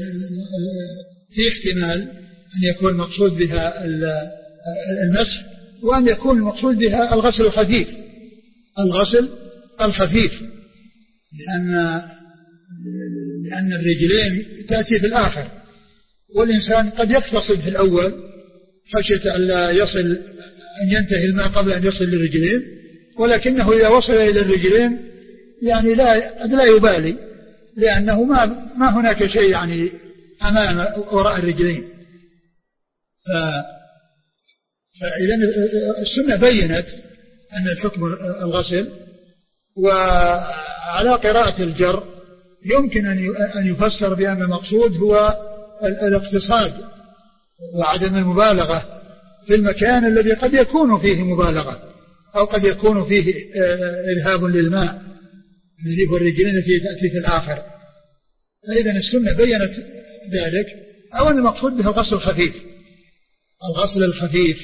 في احتمال أن يكون المقصود بها المسح، وأن يكون المقصود بها الغسل الخفيف الغسل الخفيف لأن لأن الرجلين تأتي في الآخر، والإنسان قد يقتصد في الأول خشية أن لا يصل أن ينتهي الماء قبل أن يصل للرجلين، ولكنه إذا وصل إلى الرجلين يعني لا لا يبالي، لأنه ما ما هناك شيء يعني أمام وراء الرجلين. ف فإذا السنة بينت أن الحكم الغسل. وعلى قراءة الجر يمكن أن يفسر بأن المقصود هو الاقتصاد وعدم المبالغة في المكان الذي قد يكون فيه مبالغة أو قد يكون فيه إذهاب للماء الذي هو الرجلين التي تأتي في الآخر. فإذا السنة بينت ذلك، أو أن المقصود به الغسل الخفيف الغسل الخفيف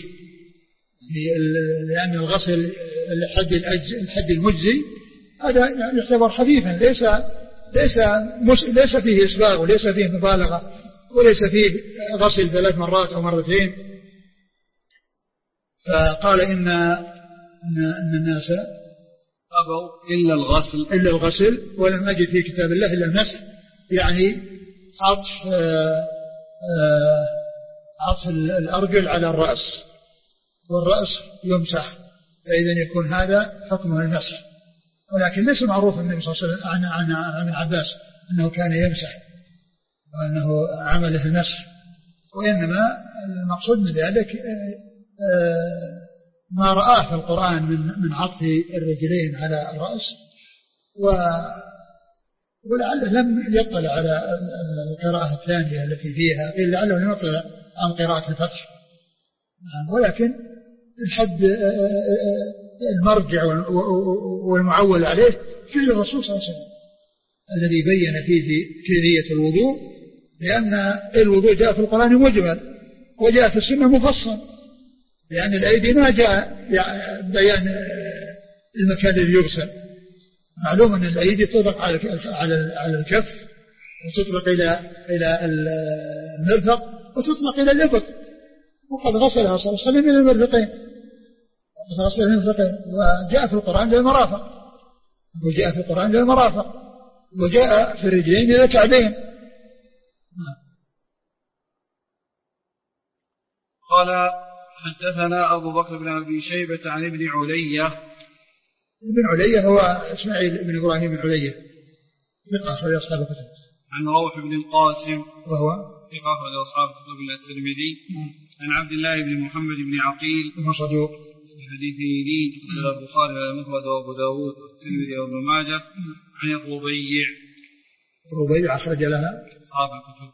لأن الغسل الحد الحد المجزي هذا يعتبر خفيفا، ليس ليس ليس فيه إسباغ وليس فيه مبالغة وليس فيه غسل ثلاث مرات أو مرتين. فقال إن أن الناس أبوا إلا الغسل إلا الغسل ولم أجد في كتاب الله إلا المسح، يعني عطف عطف الأرجل على الرأس، والرأس يمسح، فإذا يكون هذا حكمه المسح. ولكن ليس معروف النبي صلى الله عليه وسلم عن عن عن عباس أنه كان يمسح وأنه عمله المسح، وإنما المقصود من ذلك ما رآه في القرآن من من عطف الرجلين على الرأس، ولعله لم يطلع على القراءة الثانية التي فيها، قيل لعله لم يطلع عن قراءة الفتح، ولكن الحد المرجع والمعول عليه في الرسول صلى الله عليه وسلم الذي بين فيه كيفية الوضوء، لأن الوضوء جاء في القرآن مجمل وجاء في السنة مفصل، لأن الأيدي ما جاء بيان المكان الذي يغسل. معلوم أن الأيدي تطلق على على الكف وتطلق إلى إلى المرفق وتطلق إلى الإبط، وقد غسلها صلى الله عليه وسلم إلى المرفقين وقد غسلها إلى المرفقين. وجاء في القرآن للمرافق وجاء في القرآن للمرافق وجاء في الرجلين إلى الكعبين. قال حدثنا أبو بكر بن أبي شيبة عن ابن علية. ابن علية هو إسماعيل بن إبراهيم بن علية ثقة أخرج أصحاب الكتب. عن روح بن القاسم وهو ثقة أخرج أصحاب الكتب إلا الترمذي. عن عبد الله بن محمد بن عقيل وهو صدوق في حديثه لين أخرج البخاري والمفرد وأبو داود والترمذي وابن ماجه. عن الربيع الربيع أخرج لها أصحاب الكتب.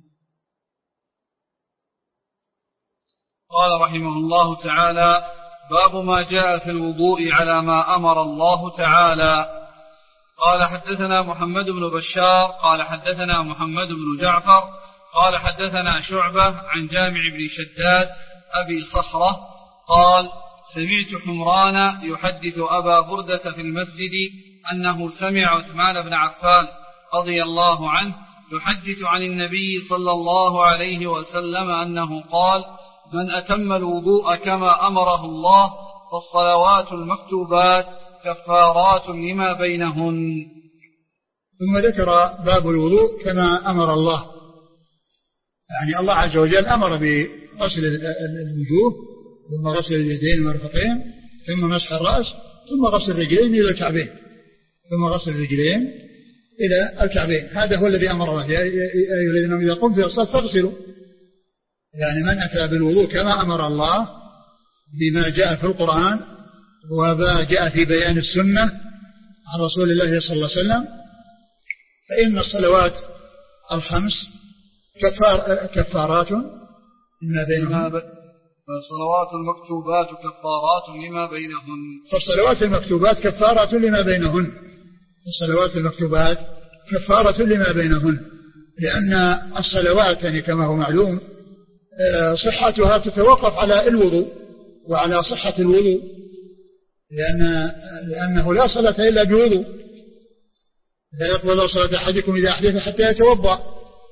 قال رحمه الله تعالى: باب ما جاء في الوضوء على ما أمر الله تعالى. قال حدثنا محمد بن بشار قال حدثنا محمد بن جعفر قال حدثنا شعبة عن جامع بن شداد أبي صخرة قال: سمعت حمران يحدث أبا بردة في المسجد أنه سمع عثمان بن عفان رضي الله عنه يحدث عن النبي صلى الله عليه وسلم أنه قال: من أتم الوضوء كما أمره الله فالصلوات المكتوبات كفارات لما بينهن. ثم ذكر باب الوضوء كما أمر الله، يعني الله عز وجل أمر بغسل الوجوه ثم غسل اليدين المرفقين ثم مسح الرأس ثم غسل الرجلين إلى الكعبين ثم غسل الرجلين إلى الكعبين. هذا هو الذي أمر الله: يا أيها الذين آمنوا إذا قمتم إلى الصلاة فاغسلوا. يعني من أتى بالوضوء كما أمر الله بما جاء في القرآن وما جاء في بيان السنة عن رسول الله صلى الله عليه وسلم، فإن الصلوات الخمس كفار كفارات لما بينهن. فالصلوات المكتوبات كفارات لما بينهن. فالصلوات المكتوبات كفارات لما بينهن. الصلوات المكتوبات كفارة لما بينهن، لأن الصلوات يعني كما هو معلوم صحتها تتوقف على الوضوء وعلى صحة الوضوء، لأن لأنه لا صلاة إلا بوضوء، لا يقبل صلاة أحدكم إذا أحدث حتى يتوضأ.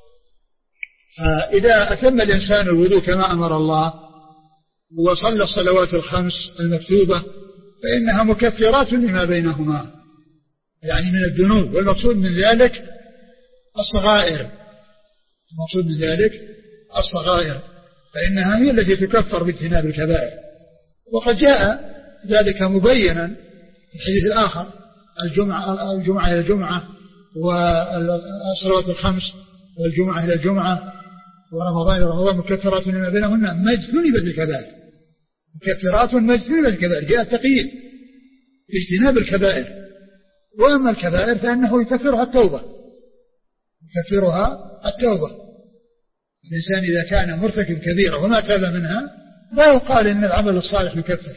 فإذا أتم الإنسان الوضوء كما أمر الله وصلى الصلوات الخمس المكتوبة فإنها مكفرات لما بينهما، يعني من الذنوب، والمقصود من ذلك الصغائر، المقصود من ذلك الصغائر، فإنها هي التي تكفر باجتناب الكبائر. وقد جاء ذلك مبينا في الحديث الآخر: الجمعة الجمعة إلى الجمعة، والصلوات الخمس والجمعة إلى الجمعة، ورمضان إلى رمضان مكفرات لما بينهن ما اجتنبت الكبائر، مكفرات ما اجتنبت الكبائر، جاء التقييد باجتناب الكبائر. وأما الكبائر فإنه يكفرها التوبة، يكفرها التوبة. الإنسان إذا كان مرتكب كبيرة وما تاب منها لا يقال إن العمل الصالح يكفر.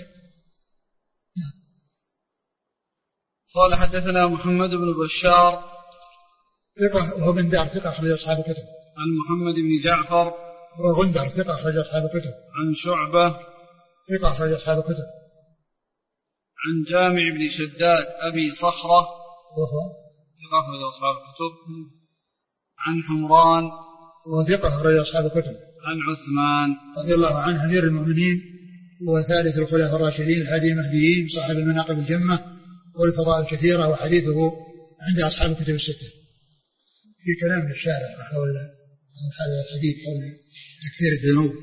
قال حدثنا محمد بن بشار ثقة وهو بن دار ثقة أخرج أصحاب الكتب. عن محمد بن جعفر وهو غندر ثقة أخرج أصحاب الكتب. عن شعبة ثقة أخرج أصحاب الكتب. عن جامع بن شداد أبي صخرة وهو ثقة أخرج أصحاب الكتب. عن حمران وهو ثقة أخرج أصحاب الكتب. عن عثمان رضي الله عنه أمير المؤمنين وثالث الخلفاء الراشدين الهادي المهديين صاحب المناقب الجمة والفضائل الكثيرة، وحديثه عند أصحاب الكتب الستة. في كلام الشارع حول هذا الحديث حول تكفير الذنوب.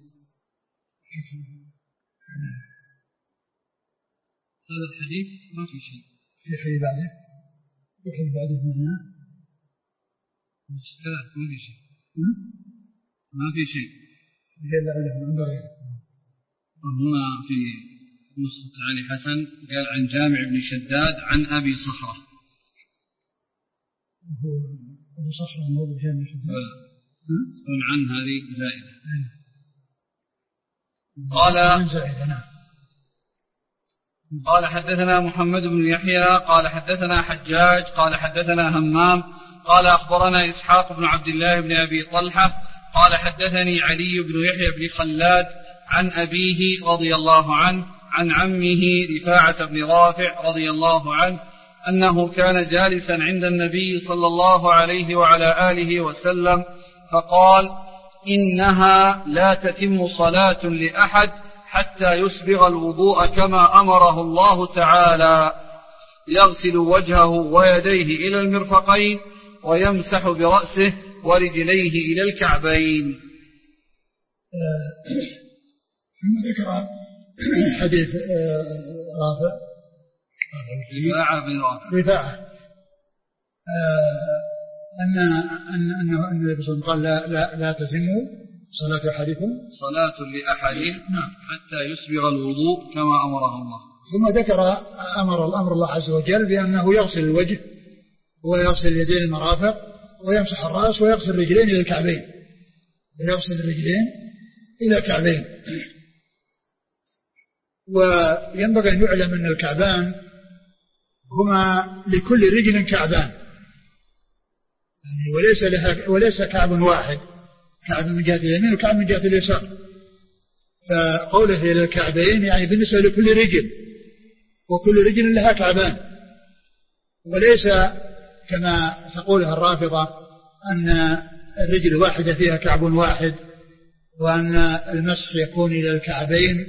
هذا الحديث ما في شيء. في حديث بعده في حديث بعده هنا مشكلة ما في شيء ما في شيء لا لا انظر هنا في نسخة علي حسن قال عن جامع بن شداد عن أبي صخرة. هو أبو صخرة موضوع جامع بن شداد قل عن هذه زائدة. قال عن زائدة نعم. قال حدثنا محمد بن يحيى قال حدثنا حجاج قال حدثنا همام قال أخبرنا إسحاق بن عبد الله بن أبي طلحة قال حدثني علي بن يحيى بن خلاد عن أبيه رضي الله عنه عن عمه رفاعة بن رافع رضي الله عنه أنه كان جالسا عند النبي صلى الله عليه وعلى آله وسلم فقال: إنها لا تتم صلاة لأحد حتى يسبغ الوضوء كما أمره الله تعالى، يغسل وجهه ويديه إلى المرفقين ويمسح برأسه ورجليه إلى الكعبين. ثم ذكر حديث رافع رفاعة بن رافع رفاعة أن أن أنه أن النبي صلى الله عليه وسلم قال لا لا لا تتم صلاة أحدكم صلاة لأحد حتى يسبغ الوضوء كما أمره الله. ثم ذكر أمر الأمر الله عز وجل بأنه يغسل الوجه ويغسل اليدين المرافق ويمسح الرأس ويغسل الرجلين إلى الكعبين ويغسل الرجلين إلى الكعبين. وينبغي أن يعلم أن الكعبان هما لكل رجل كعبان، يعني وليس لها وليس كعب واحد، كعب من جهة اليمين وكعب من جهة اليسار. فقوله إلى الكعبين يعني بالنسبة لكل رجل، وكل رجل لها كعبان، وليس كما تقولها الرافضة أن الرجل واحدة فيها كعب واحد، وأن المسح يكون إلى الكعبين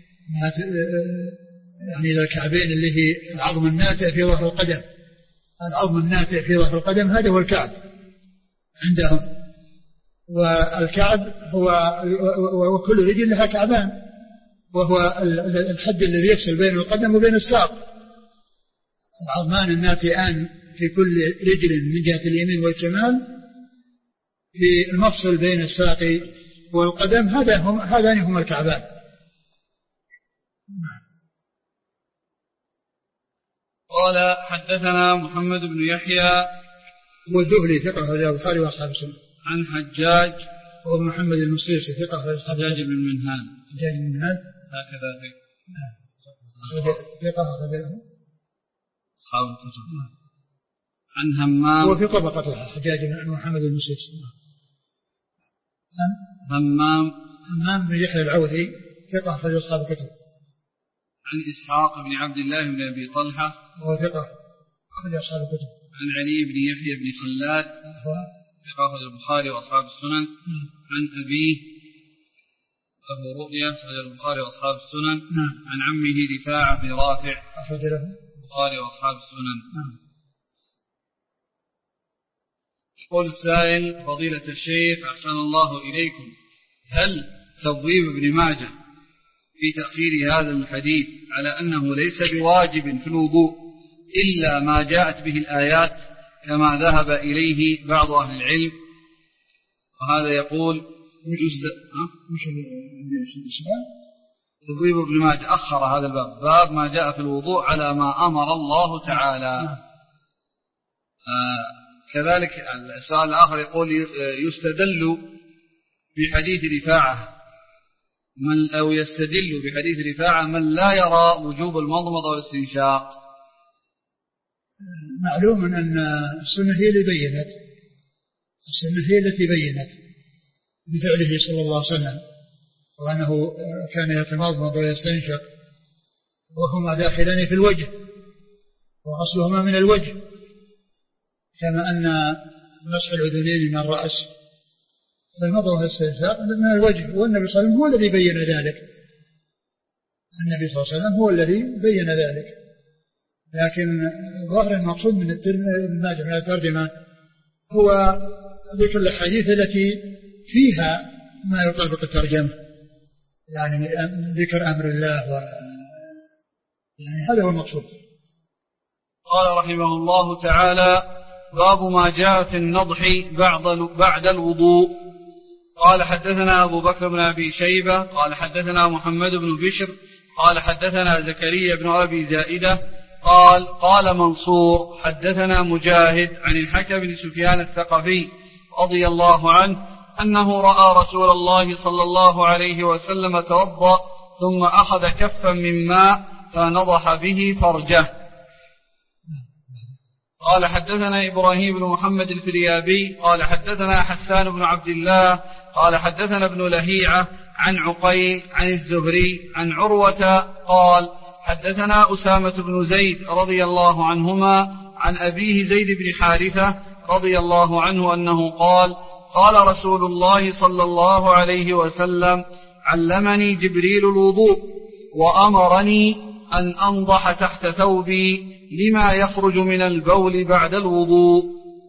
يعني إلى الكعبين اللي هي العظم الناتئ في ظهر القدم. العظم الناتئ في ظهر القدم هذا هو الكعب عندهم، والكعب هو وكل رجل لها كعبان، وهو الحد الذي يفصل بين القدم وبين الساق. العظمان الناتئان في كل رجل من جهة اليمين والشمال في المفصل بين الساق والقدم، هذا هم هذان هم الكعبان. قال حدثنا محمد بن يحيى والذهلي ثقة أخرجه البخاري وأصحاب السنن. عن حجاج ومحمد المصيصي ثقة أخرجه أصحاب السنن. حجاج بن منهال. حجاج بن منهال هكذا ثقة أخرجه أصحاب الكتب. عن همام هو في طبقة حجاج بن محمد المصيصي. همام همام بن يحيى العوذي ثقة أخرجه أصحاب الكتب. عن إسحاق بن عبد الله بن أبي طلحة وهو ثقة أخرجه أصحاب الكتب. عن علي بن يحيى بن خلاد ثقة أخرجه البخاري وأصحاب السنن. عن أبيه له رؤيا أخرجه البخاري وأصحاب السنن. عن عمه رفاعة بن رافع أخرجه له البخاري وأصحاب السنن. يقول السائل فضيلة الشيخ أحسن الله إليكم، هل تبويب ابن ماجه في تأخير هذا الحديث على أنه ليس بواجب في الوضوء إلا ما جاءت به الآيات كما ذهب إليه بعض أهل العلم؟ وهذا يقول مش الإسلام تبويب ابن ماجه أخر هذا الباب، باب ما جاء في الوضوء على ما أمر الله تعالى. آه كذلك السؤال الآخر يقول يستدل بحديث رفاعة من أو يستدل بحديث رفاعة من لا يرى وجوب المضمضة والاستنشاق. معلوم أن السنة هي اللي بينت السنة هي التي بينت بفعله صلى الله عليه وسلم، وأنه كان يتمضمض ويستنشق وهما داخلان في الوجه وأصلهما من الوجه، كما أن مسح الأذنين من الرأس فالمضمضة والاستنشاق من الوجه، والنبي صلى الله عليه وسلم هو الذي بين ذلك النبي صلى الله عليه وسلم هو الذي بين ذلك. لكن ظاهر المقصود من الترجمة هو ذكر الحديث التي فيها ما يطابق الترجمة، يعني ذكر أمر الله و... يعني هذا هو المقصود. قال رحمه الله تعالى باب ما جاء في النضح بعد الوضوء. قال حدثنا أبو بكر بن أبي شيبة قال حدثنا محمد بن بشر قال حدثنا زكريا بن أبي زائدة قال قال منصور حدثنا مجاهد عن الحكم بن سفيان الثقفي رضي الله عنه أنه رأى رسول الله صلى الله عليه وسلم توضأ ثم أخذ كفا من ماء فنضح به فرجه. قال حدثنا إبراهيم بن محمد الفريابي قال حدثنا حسان بن عبد الله قال حدثنا ابن لهيعة عن عقيل عن الزهري عن عروة قال حدثنا أسامة بن زيد رضي الله عنهما عن أبيه زيد بن حارثة رضي الله عنه أنه قال قال رسول الله صلى الله عليه وسلم علمني جبريل الوضوء وأمرني أن أنضح تحت ثوبي لما يخرج من البول بعد الوضوء.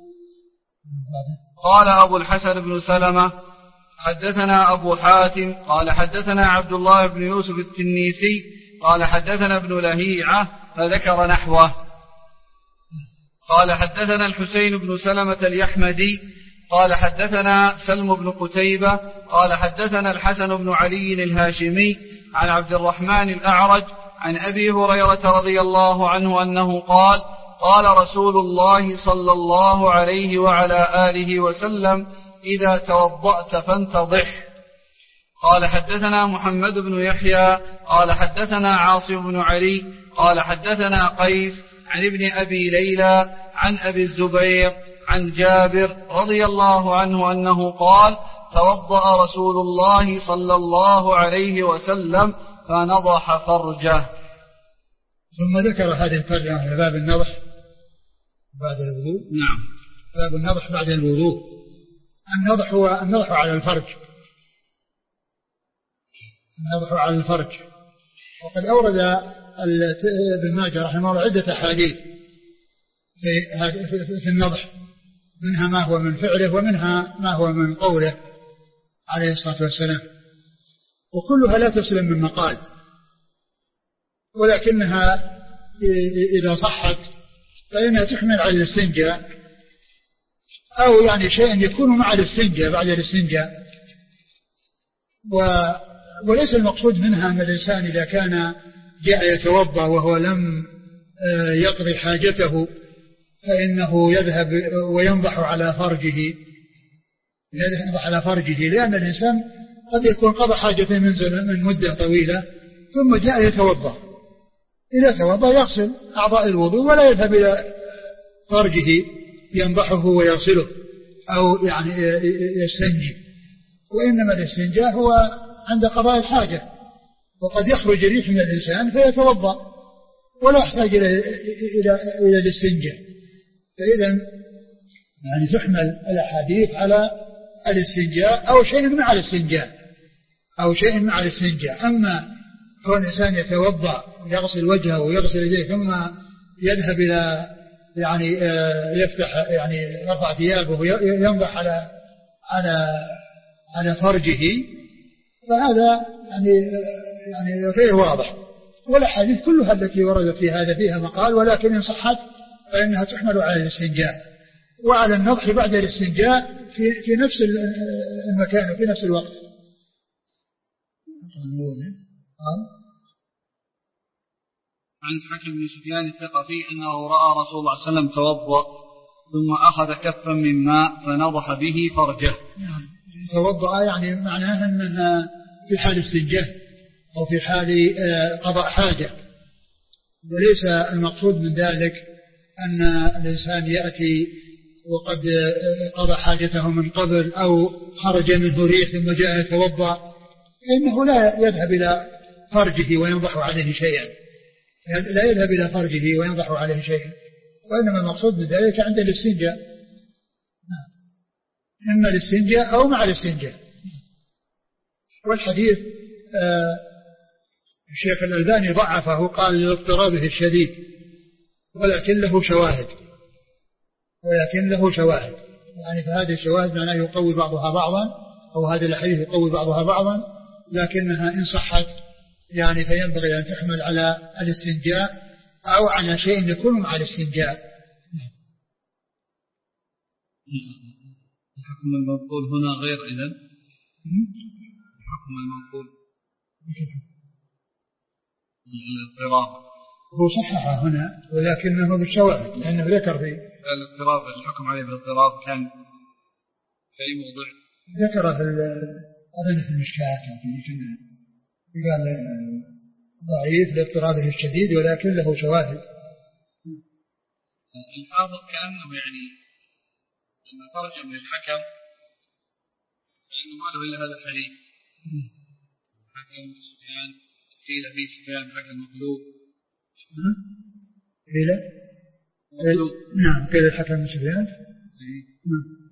قال أبو الحسن بن سلمة حدثنا أبو حاتم قال حدثنا عبد الله بن يوسف التنيسي قال حدثنا ابن لهيعة فذكر نحوه. قال حدثنا الحسين بن سلمة اليحمدي قال حدثنا سلم بن قتيبة قال حدثنا الحسن بن علي الهاشمي عن عبد الرحمن الأعرج عن أبي هريرة رضي الله عنه أنه قال قال رسول الله صلى الله عليه وعلى آله وسلم إذا توضأت فانتضح. قال حدثنا محمد بن يحيى قال حدثنا عاصم بن علي قال حدثنا قيس عن ابن أبي ليلى عن أبي الزبير عن جابر رضي الله عنه أنه قال توضأ رسول الله صلى الله عليه وسلم فنضح فرجه. ثم ذكر هذه الترجمة في باب النضح بعد الوضوء. نعم. باب النضح بعد الوضوء. النضح هو النضح على الفرج. النضح على الفرج. وقد أورد ابن ماجه رحمه الله عدة أحاديث في في النضح، منها ما هو من فعله ومنها ما هو من قوله عليه الصلاة والسلام، وكلها لا تسلم من مقال، ولكنها إذا صحت فإنها تحمل على الاستنجاء، أو يعني شيء يكون مع الاستنجاء بعد الاستنجاء، وليس المقصود منها أن الإنسان إذا كان جاء يتوضأ وهو لم يقضي حاجته فإنه يذهب وينضح على فرجه ينضح على فرجه لأن الإنسان قد يكون قضى حاجته من زمن من مدة طويلة ثم جاء يتوضأ إذا توضأ يغسل أعضاء الوضوء ولا يذهب إلى فرجه ينضحه ويغسله أو يعني يستنجي، وإنما الاستنجاء هو عند قضاء الحاجة، وقد يخرج ريح من الإنسان فيتوضأ ولا يحتاج إلى إلى إلى الاستنجاء. فإذا يعني تحمل الأحاديث على الاستنجاء أو شيء مع الاستنجاء أو شيء مع الاستنجاء. أما كون الإنسان يتوضأ يغسل وجهه ويغسل يديه ثم يذهب إلى يعني يفتح يعني يرفع ثيابه وينضح على على على فرجه فهذا يعني يعني غير واضح. والأحاديث كلها التي وردت في هذا فيها مقال، ولكن إن صحت فإنها تحمل على الاستنجاء وعلى النضح بعد الاستنجاء في في نفس المكان وفي نفس الوقت. عن حكم بن سفيان الثقفي أنه رأى رسول الله صلى الله عليه وسلم توضأ ثم أخذ كفا من ماء فنضح به فرجه. توضأ يعني معناها أنها في حال استنجاء أو في حال قضاء حاجة، وليس المقصود من ذلك أن الإنسان يأتي وقد قضى حاجته من قبل أو خرج منه ريح ثم جاء يتوضأ، إنه لا يذهب إلى فرجه وينضح عليه شيئا، لا يذهب إلى فرجه وينضح عليه شيئا، وإنما المقصود من ذلك عند الاستنجاء، إما الاستنجاء أو مع الاستنجاء. والحديث آه الشيخ الألباني ضعفه، قال لاضطرابه الشديد، ولكن له شواهد ولكن له شواهد يعني فهذه الشواهد معناه يقوي بعضها بعضا، أو هذه الحديث يقوي بعضها بعضا، لكنها إن صحت يعني فينبغي أن تحمل على الاستنجاء أو على شيء يكون مع الاستنجاء. الحكم المنقول هنا غير إذن الحكم المنقول الاضطراب هو صححه هنا ولكنه بالشواهد لأنه ذكر في الاضطراب الحكم عليه بالاضطراب كان في أي موضع ذكره أظن في المشكات في كذا قال ضعيف لاضطرابه الشديد ولكن له شواهد. الحافظ كأنه يعني لما ترجم للحكم فإنه ما له إلا هذا الحديث حكم سفيان قيل فيه سفيان حكم مقلوب قيل نعم قيل الحكم سفيان نعم.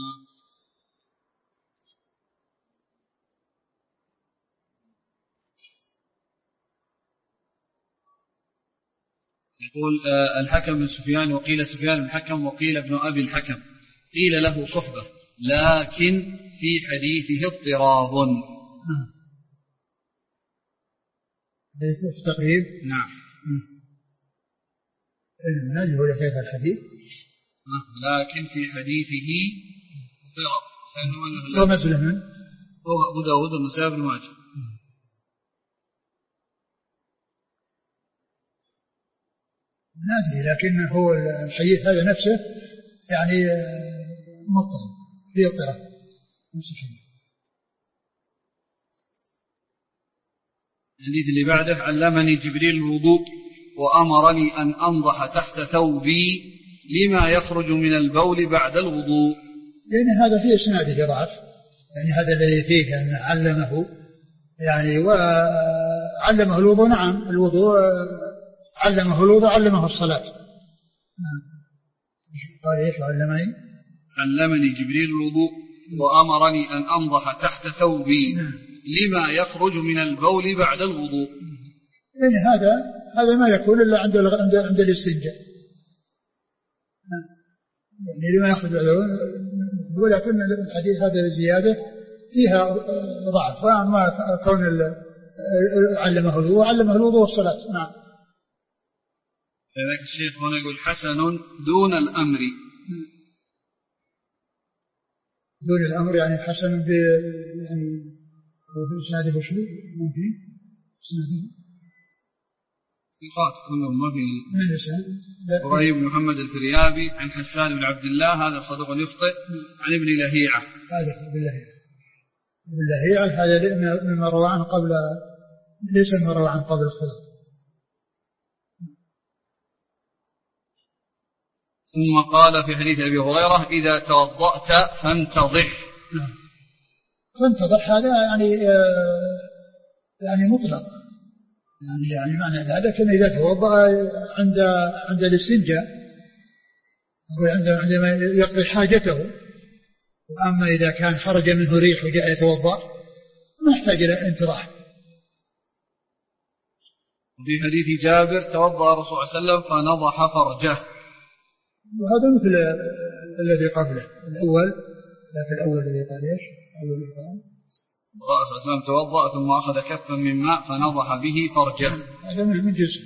يقول الحكم بن سفيان وقيل سفيان الحكم وقيل ابن أبي الحكم قيل له صحبة لكن في حديثه اضطراب. في تقريب نعم هذا هو كيف الحديث لكن في حديثه اضطراب هو مثل من هو أبو داود والنسائي بن ماجه. نادري لكن هو الحديث هذا نفسه يعني مضطرب فيه اضطراب نفس الحديث. الحديث اللي بعده علمني جبريل الوضوء وأمرني أن أنضح تحت ثوبي لما يخرج من البول بعد الوضوء. لأن هذا فيه إسناده ضعف يعني هذا الذي فيه أن علمه يعني وعلمه الوضوء. نعم الوضوء علمه الوضوء علمه الصلاة. قال ايش علمني علمني جبريل الوضوء وأمرني أن أنضح تحت ثوبي لما يخرج من البول بعد الوضوء. يعني هذا هذا ما يكون إلا عند عند عند الاستنجاء يعني لما يخرج بعد الوضوء، ولكن الحديث هذا الزيادة فيها ضعف، وأما كون علمه الوضوء علمه الوضوء والصلاة. نعم. لذلك الشيخ هنا يقول حسن دون الأمر. دون الأمر يعني حسن ب يعني وفي إسناده شو ممكن إسناده ثقات كلهم ما في. من اسم إبراهيم بن محمد الفريابي عن حسان بن عبد الله هذا صدوق يخطئ. عن ابن لهيعة هذا ابن لهيعة ابن لهيعة هذا مما روى عنه قبل ليس مما روى عنه قبل الصلاة. ثم قال في حديث أبي هريرة إذا توضأت فانتضح. نعم. فانتضح هذا يعني يعني مطلق يعني يعني معنى ذلك أن إذا توضأ عند عند الاستنجاء أو عندما يقضي حاجته. وأما إذا كان خرج منه ريح وجاء يتوضأ ما يحتاج إلى انتضاح. في حديث جابر توضأ الرسول صلى الله عليه وسلم فنضح فرجه. وهذا مثل الذي قبله الأول. لكن الأول الذي قال إيش؟ الأول الذي قال الرسول صلى الله عليه وسلم توضأ ثم أخذ كفا من ماء فنضح به فرجه. هذا من جزء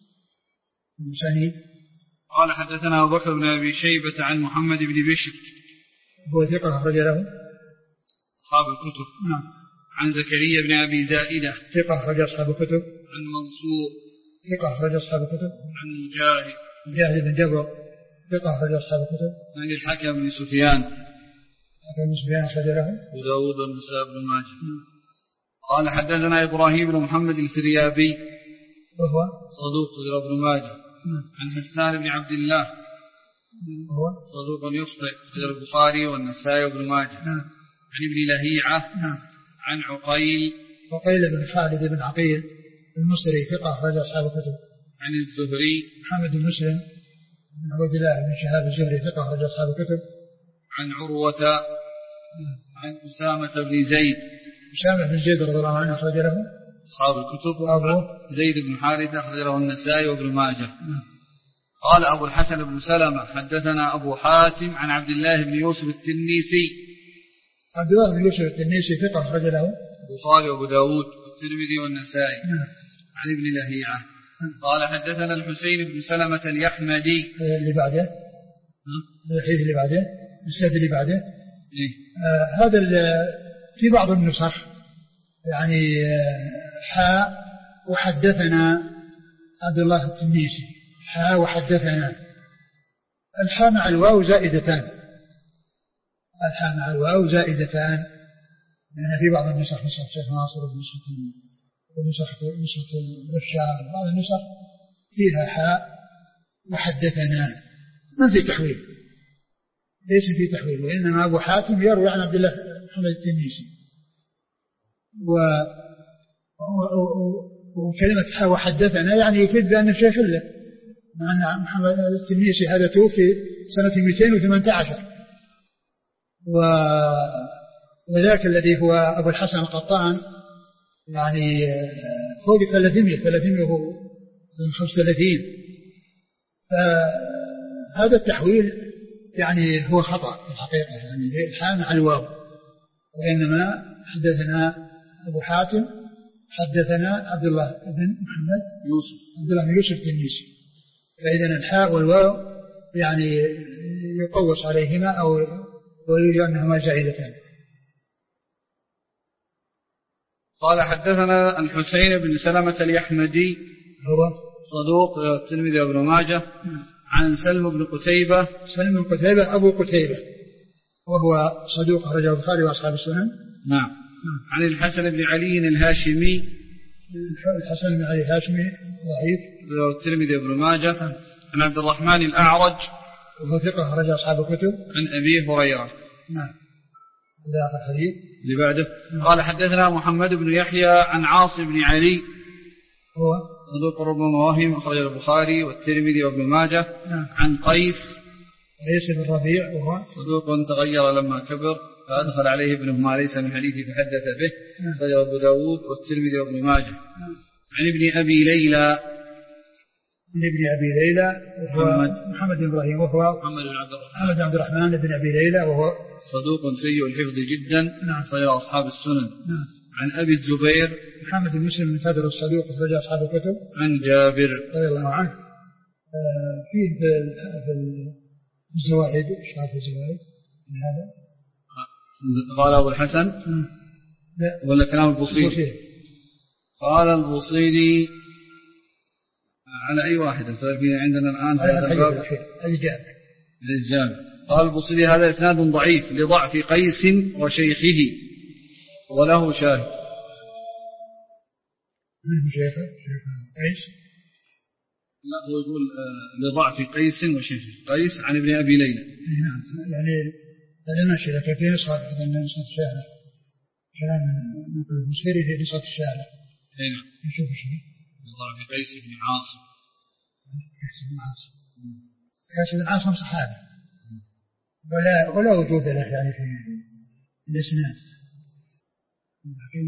من سنيد. قال حدثنا أبو بكر بن أبي شيبة عن محمد بن بشر هو ثقة أخرج له أصحاب الكتب. نعم. عن زكريا بن أبي زائدة ثقة أخرج أصحاب الكتب. عن منصور ثقة أخرج أصحاب الكتب. عن مجاهد مجاهد بن جبر ثقة أخرج أصحاب الكتب. عن الحكم بن سفيان الحكم بن سفيان أخرج له وداود والنسائي بن ماجه. قال حدثنا إبراهيم بن محمد الفريابي وهو صدوق خرج ابن ماجه. عن حسان بن عبد الله وهو صدوق يخطئ خرج البخاري والنسائي بن ماجه. عن ابن لهيعة عن عقيل عقيل بن خالد بن عقيل المصري ثقة أخرج أصحاب الكتب. عن الزهري محمد بن مسلم بن عبد الله بن شهاب الزهري ثقة أخرج أصحاب الكتب. عن عروة عن أسامة بن زيد أسامة بن زيد رضي الله عنه أخرج له أصحاب الكتب. وأبوه زيد بن حارثة أخرج له النسائي وابن ماجه. قال أبو الحسن بن سلمة حدثنا أبو حاتم عن عبد الله بن يوسف التنيسي. عبد الله بن يوسف التنيسي ثقة أخرج له البخاري وأبو داود والترمذي والنسائي. عن ابن لهيعة قال حدثنا الحسين بن سلمة اليحمدي. اللي بعده الحديث اللي بعده السند اللي بعده إيه؟ آه هذا في بعض النسخ يعني آه حاء وحدثنا عبد الله التنيسي حاء وحدثنا. الحاء مع الواو زائدتان الحاء مع الواو زائدتان لأن في بعض النسخ نسخ الشيخ ناصر ونسخة ونسخة نسخة بشار بعض النسخ فيها حاء وحدثنا ما في تحويل ليس في تحويل. وإنما أبو حاتم يروي عن عبد الله محمد التنيسي و... وكلمة حاء وحدثنا يعني يفيد بأن الشيخ له مع أن محمد التنيسي هذا توفي سنة مئتين وثمانية عشر و... وذاك الذي هو أبو الحسن القطان يعني فوق ثلاثمائة ثلاثمائة وخمسة وثلاثين. فهذا التحويل يعني هو خطأ في الحقيقة يعني الحاء مع الواو. وإنما حدثنا أبو حاتم حدثنا عبد الله بن محمد يوسف عبد الله بن يوسف التنيسي. فإذن الحاء والواو يعني يقوص عليهما أو ويرجى أنهما زائدتان. قال حدثنا الحسين بن سلمة اليحمدي هو صدوق الترمذي وابن ماجه. عن سلم بن قتيبة سلم بن قتيبة أبو قتيبة وهو صدوق أخرجه البخاري وأصحاب السنن. نعم. عن الحسن بن علي الهاشمي الحسن بن علي الهاشمي ضعيف الترمذي وابن ماجه. عن عبد الرحمن الأعرج وهو ثقة أخرج أصحاب الكتب. عن أبي هريرة. نعم. هذا آخر حديث اللي بعده. قال حدثنا محمد بن يحيى عن عاصم بن علي هو صدوق ربما وهم أخرج البخاري والترمذي وابن ماجه. نعم. عن قيس قيس بن ربيع وهو صدوق تغير لما كبر فأدخل عليه ابنه ما ليس من حديثه فحدث به. نعم. أخرج أبو داود والترمذي وابن ماجه. نعم. عن ابن أبي ليلى من ابن أبي ليلى وهو محمد, محمد بن إبراهيم وهو محمد بن عبد الرحمن محمد عبد الرحمن بن أبي ليلى وهو صدوق سيء الحفظ جدا. نعم. أخرج أصحاب السنن. نعم. عن أبي الزبير محمد بن مسلم بن فدر الصدوق أخرج أصحاب الكتب. عن جابر رضي الله عنه فيه في الزوائد إيش قال في الزوائد من هذا؟ قال أبو الحسن ولا كلام البوصيري؟ قال البوصيري على أي واحد في عندنا الآن في هذا الباب الإجابة الإجابة. قال البصري هذا إسناد ضعيف لضعف قيس وشيخه وله شاهد. من شيخه شيخ قيس؟ لا هو يقول لضعف قيس وشيخه. قيس عن ابن أبي ليلى. نعم يعني هذا ماشي لك في نسخة هذا نسخة الشارع كلام نقل البصري في نسخة الشارع. نعم. نشوف شيء. لضعف قيس بن عاصم. قيس بن عاصم. قيس بن عاصم صحابي. ولا ولا وجود له يعني في الإسناد. لكن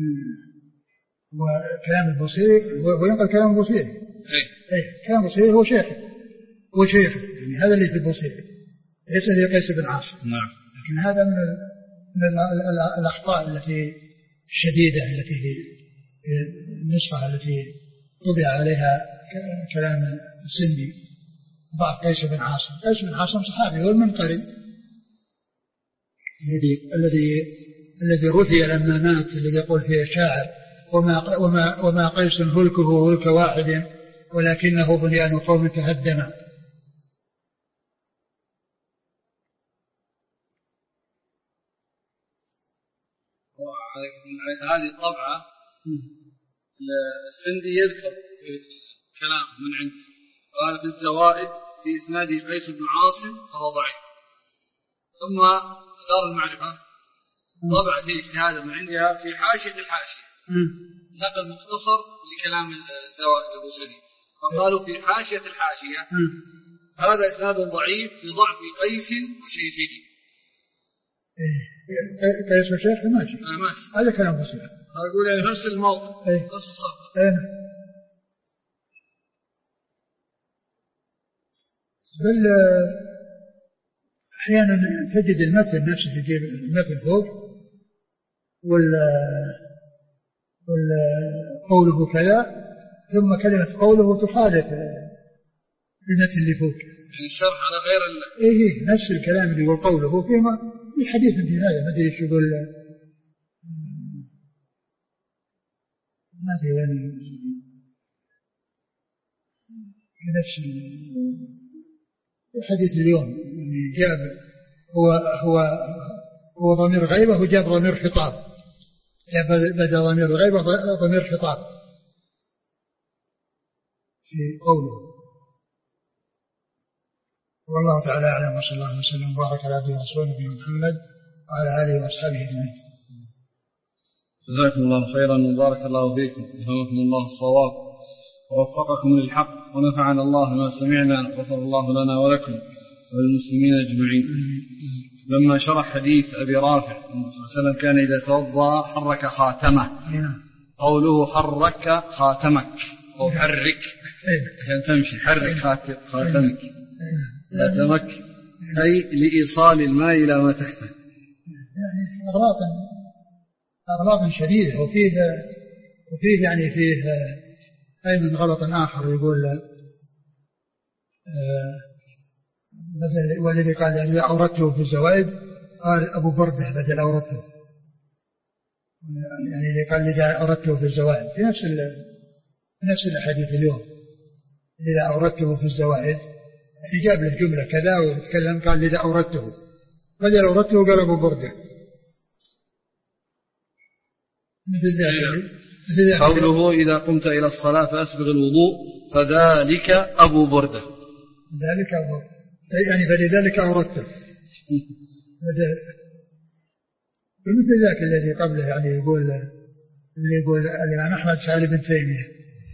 وكلام البصري وينقل كلام البصري. إيه. إيه كلام البصري هو شيخه. هو شيخه يعني هذا اللي في البصري. ليس اللي قيس بن عاصم. نعم. لكن هذا من من الأخطاء التي الشديدة التي في النسخة التي طبع عليها كلام السندي ضعف قيس بن عاصم. قيس بن عاصم صحابي هو المنقري الذي الذي الذي رثي لما مات الذي يقول فيه الشاعر وما وما وما قيس هلكه هلك واحد ولكنه بنيان قوم تهدم. هذه الطبعة السندي يذكر كلام من عنده قال في الزوائد في إسناده قيس بن عاصم فهو ضعيف. ثم دار المعرفة طبع في اجتهاد من عندها في حاشية الحاشية نقل مختصر لكلام الزوائد البصري فقالوا في حاشية الحاشية هذا إسناد ضعيف لضعف قيس وشيخه. قيس وشيخ ماشي. آه ماشي. هذا كلام بسيط. أقول يعني نفس الموضوع. إيه. نفس الصفحة. إيه. بل أحيانا تجد المتن نفسه يجيب المتن فوق وال وال قوله كذا ثم كلمة قوله تخالف المتن اللي فوق. يعني الشرح على غير ال. إيه نفس الكلام اللي هو قوله فيما في حديث في هذا ما أدري شو يقول ما أدري وين في نفس الحديث اليوم يعني جاب هو هو هو ضمير غيبة وجاب ضمير خطاب جاب بدل ضمير غيبة ضمير خطاب في قوله. والله تعالى أعلم وصلى الله وسلم وبارك على عبده ورسوله نبينا محمد وعلى آله وأصحابه أجمعين. جزاكم الله خيرا وبارك الله فيكم وفقكم الله الصواب ووفقكم للحق ونفعنا الله ما سمعنا غفر الله لنا ولكم وللمسلمين أجمعين. لما شرح حديث أبي رافع صلى الله عليه وسلم كان إذا توضأ حرك خاتمه قوله حرك خاتمك أو حرك عشان تمشي حرك خاتمك خاتمك أي لإيصال الماء إلى ما تحته. يعني أغلاط أغلاط شديدة وفيه وفيه يعني فيه أيضا غلط آخر يقول بدل والذي قال يعني أوردته في الزوائد قال أبو بردة بدل أوردته يعني اللي قال إذا أوردته في الزوائد في نفس في نفس الحديث اليوم إذا أوردته في الزوائد يعني جاب له جملة كذا وتكلم قال إذا أوردته بدل أوردته قال أبو بردة مثل ذلك. قوله إذا قمت إلى الصلاة فأسبغ الوضوء فذلك أبو بردة ذلك أبو يعني فلذلك أوردته مثل ذاك الذي قبله يعني يقول اللي يقول الإمام أحمد سأل ابن تيمية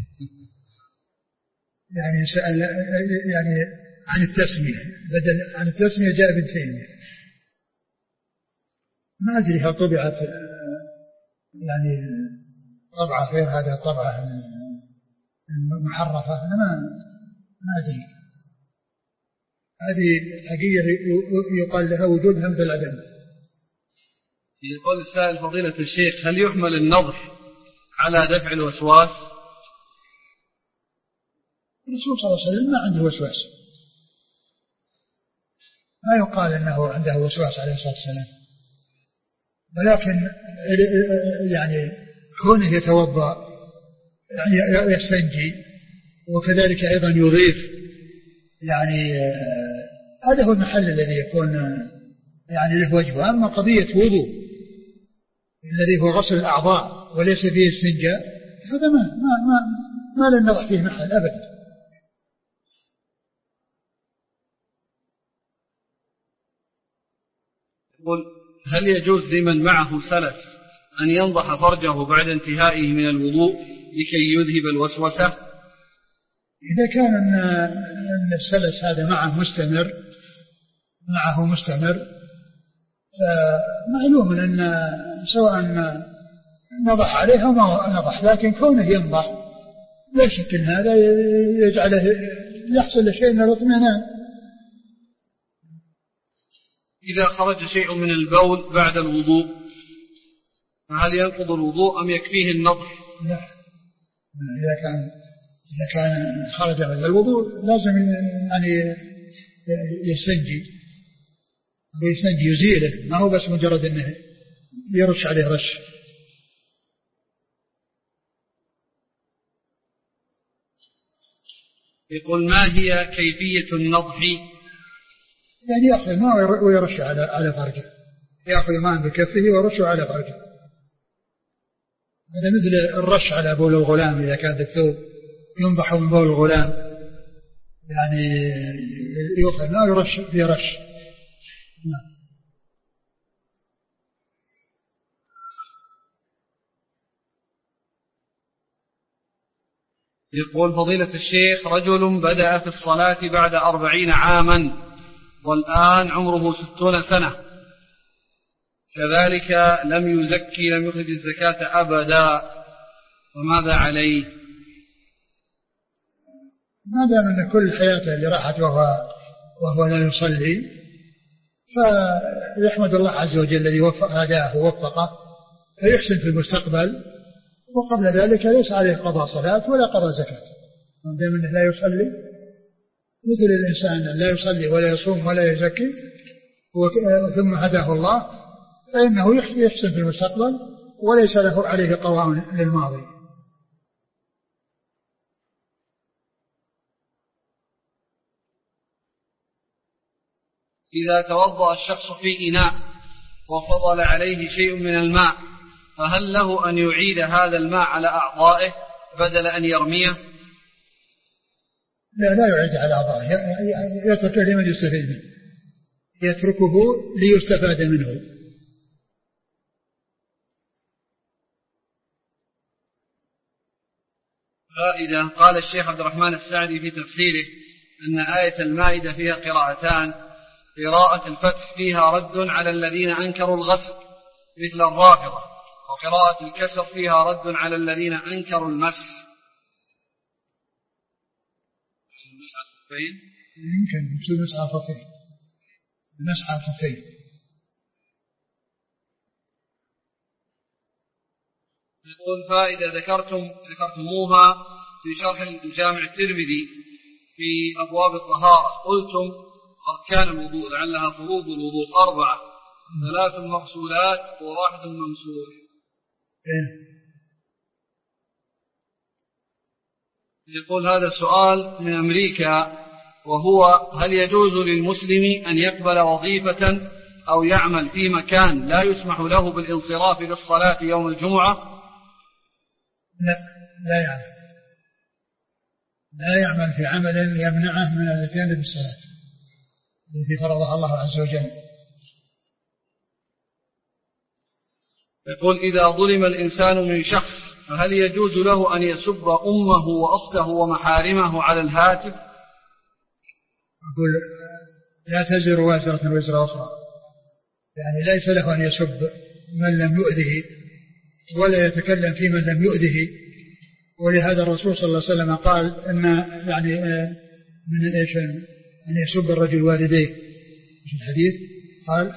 يعني سأل يعني عن التسمية بدل عن التسمية جاء ابن تيمية ما أدري هل طبعت يعني طبعة غير هذا الطبعة المحرفة أنا ما ما أدري هذه حقيقة يقال لها وجود همزة العدم. يقول السائل فضيلة الشيخ هل يحمل النظر على دفع الوسواس؟ الرسول صلى الله عليه وسلم ما عنده وسواس ما يقال أنه عنده وسواس عليه الصلاة والسلام ولكن يعني كونه يتوضأ يعني يستنجي وكذلك أيضا يضيف، يعني هذا هو المحل الذي يكون يعني له وجه. أما قضية وضوء الذي هو غسل الأعضاء وليس فيه استنجاء، هذا ما ما ما, ما لن نضع فيه محل أبدا. يقول: هل يجوز لمن معه سلس أن ينضح فرجه بعد انتهائه من الوضوء لكي يذهب الوسوسة؟ إذا كان أن السلس هذا معه مستمر معه مستمر فمعلوم أن سواء نضح عليه أو ما نضح، لكن كونه ينضح لا شك أن هذا يجعله يحصل لشيء من الاطمئنان. إذا خرج شيء من البول بعد الوضوء فهل ينقض الوضوء أم يكفيه النضح؟ لا، إذا كان إذا كان خرج من الوضوء لازم يعني يستنجي ويستنجي يزيله، ما هو بس مجرد أنه يرش عليه رش. يقول: ما هي كيفية النضح؟ يعني يأخذ ماء ويرش على على فرجه، يأخذ ماء بكفه ويرشه على فرجه. هذا مثل الرش على بول الغلام، إذا كان الثوب ينضح من بول الغلام، يعني يأخذ ماء ويرش في رش. يقول: فضيلة الشيخ، رجل بدأ في الصلاة بعد أربعين عاما والآن عمره ستون سنة، كذلك لم يزكي لم يخرج الزكاة أبدا، فماذا عليه؟ ما دام أن كل حياته اللي راحت وهو, وهو لا يصلي، فيحمد الله عز وجل الذي وفق هداه ووفقه فيحسن في المستقبل، وقبل ذلك ليس عليه قضاء صلاة ولا قضاء زكاة، ما دام أنه لا يصلي، مثل الإنسان لا يصلي ولا يصوم ولا يزكي ثم هداه الله، فإنه يحسن في المستقبل وليس له عليه قضاء للماضي. إذا توضأ الشخص في إناء وفضل عليه شيء من الماء فهل له أن يعيد هذا الماء على أعضائه بدل أن يرميه؟ لا لا يعيد على أعضائه، يتركه لمن يستفيد منه، يتركه ليستفاد منه. فإذا قال الشيخ عبد الرحمن السعدي في تفسيره أن آية المائدة فيها قراءتان، قراءة الفتح فيها رد على الذين أنكروا الغسل مثل الرافضة، وقراءة الكسر فيها رد على الذين أنكروا المسح. يمكن يصير مسح الخفين، مسح الخفين. يقول: فائدة ذكرتم ذكرتموها في شرح الجامع الترمذي في أبواب الطهارة، قلتم أركان الوضوء لعلها فروض الوضوء أربعة، ثلاث مغسولات وواحد ممسوح. يقول: هذا سؤال من أمريكا، وهو: هل يجوز للمسلم أن يقبل وظيفة أو يعمل في مكان لا يسمح له بالانصراف للصلاة يوم الجمعة؟ لا لا يعمل لا يعمل في عمل يمنعه من الاتيان بالصلاة التي فرضها الله عز وجل. يقول: إذا ظلم الإنسان من شخص فهل يجوز له أن يسب أمه وأخته ومحارمه على الهاتف؟ أقول: لا تزر وازرة وزر أخرى، يعني ليس له أن يسب من لم يؤذه ولا يتكلم في من لم يؤذه، ولهذا الرسول صلى الله عليه وسلم قال إن يعني من إيش أن يسب الرجل والديه في الحديث، قال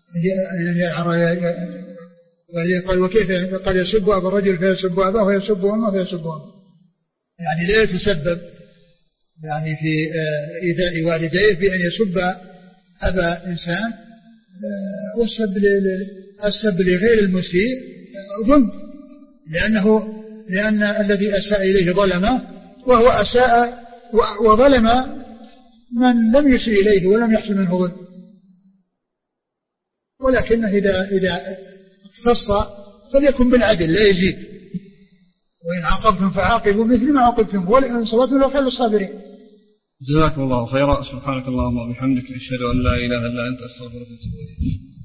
قال وكيف قال يسب أبا الرجل فيسب أباه ويسب أمه فيسب أمه، يعني لا يتسبب يعني في إيذاء والديه بأن يسب أبا إنسان، والسب السب لغير المسيء ظلم، لأنه لأن الذي أساء إليه ظلمه وهو أساء وظلم من لم يسيء إليه ولم يحصل منه ظلم، ولكنه إذا إذا اختص فليكن بالعدل لا يزيد، وإن عاقبتم فعاقبوا مثل ما عاقبتم وإن صبرتم لخير للصابرين. جزاكم الله خيرا. سبحانك اللهم وبحمدك أشهد أن لا إله إلا أنت أستغفرك وأتوب إليك.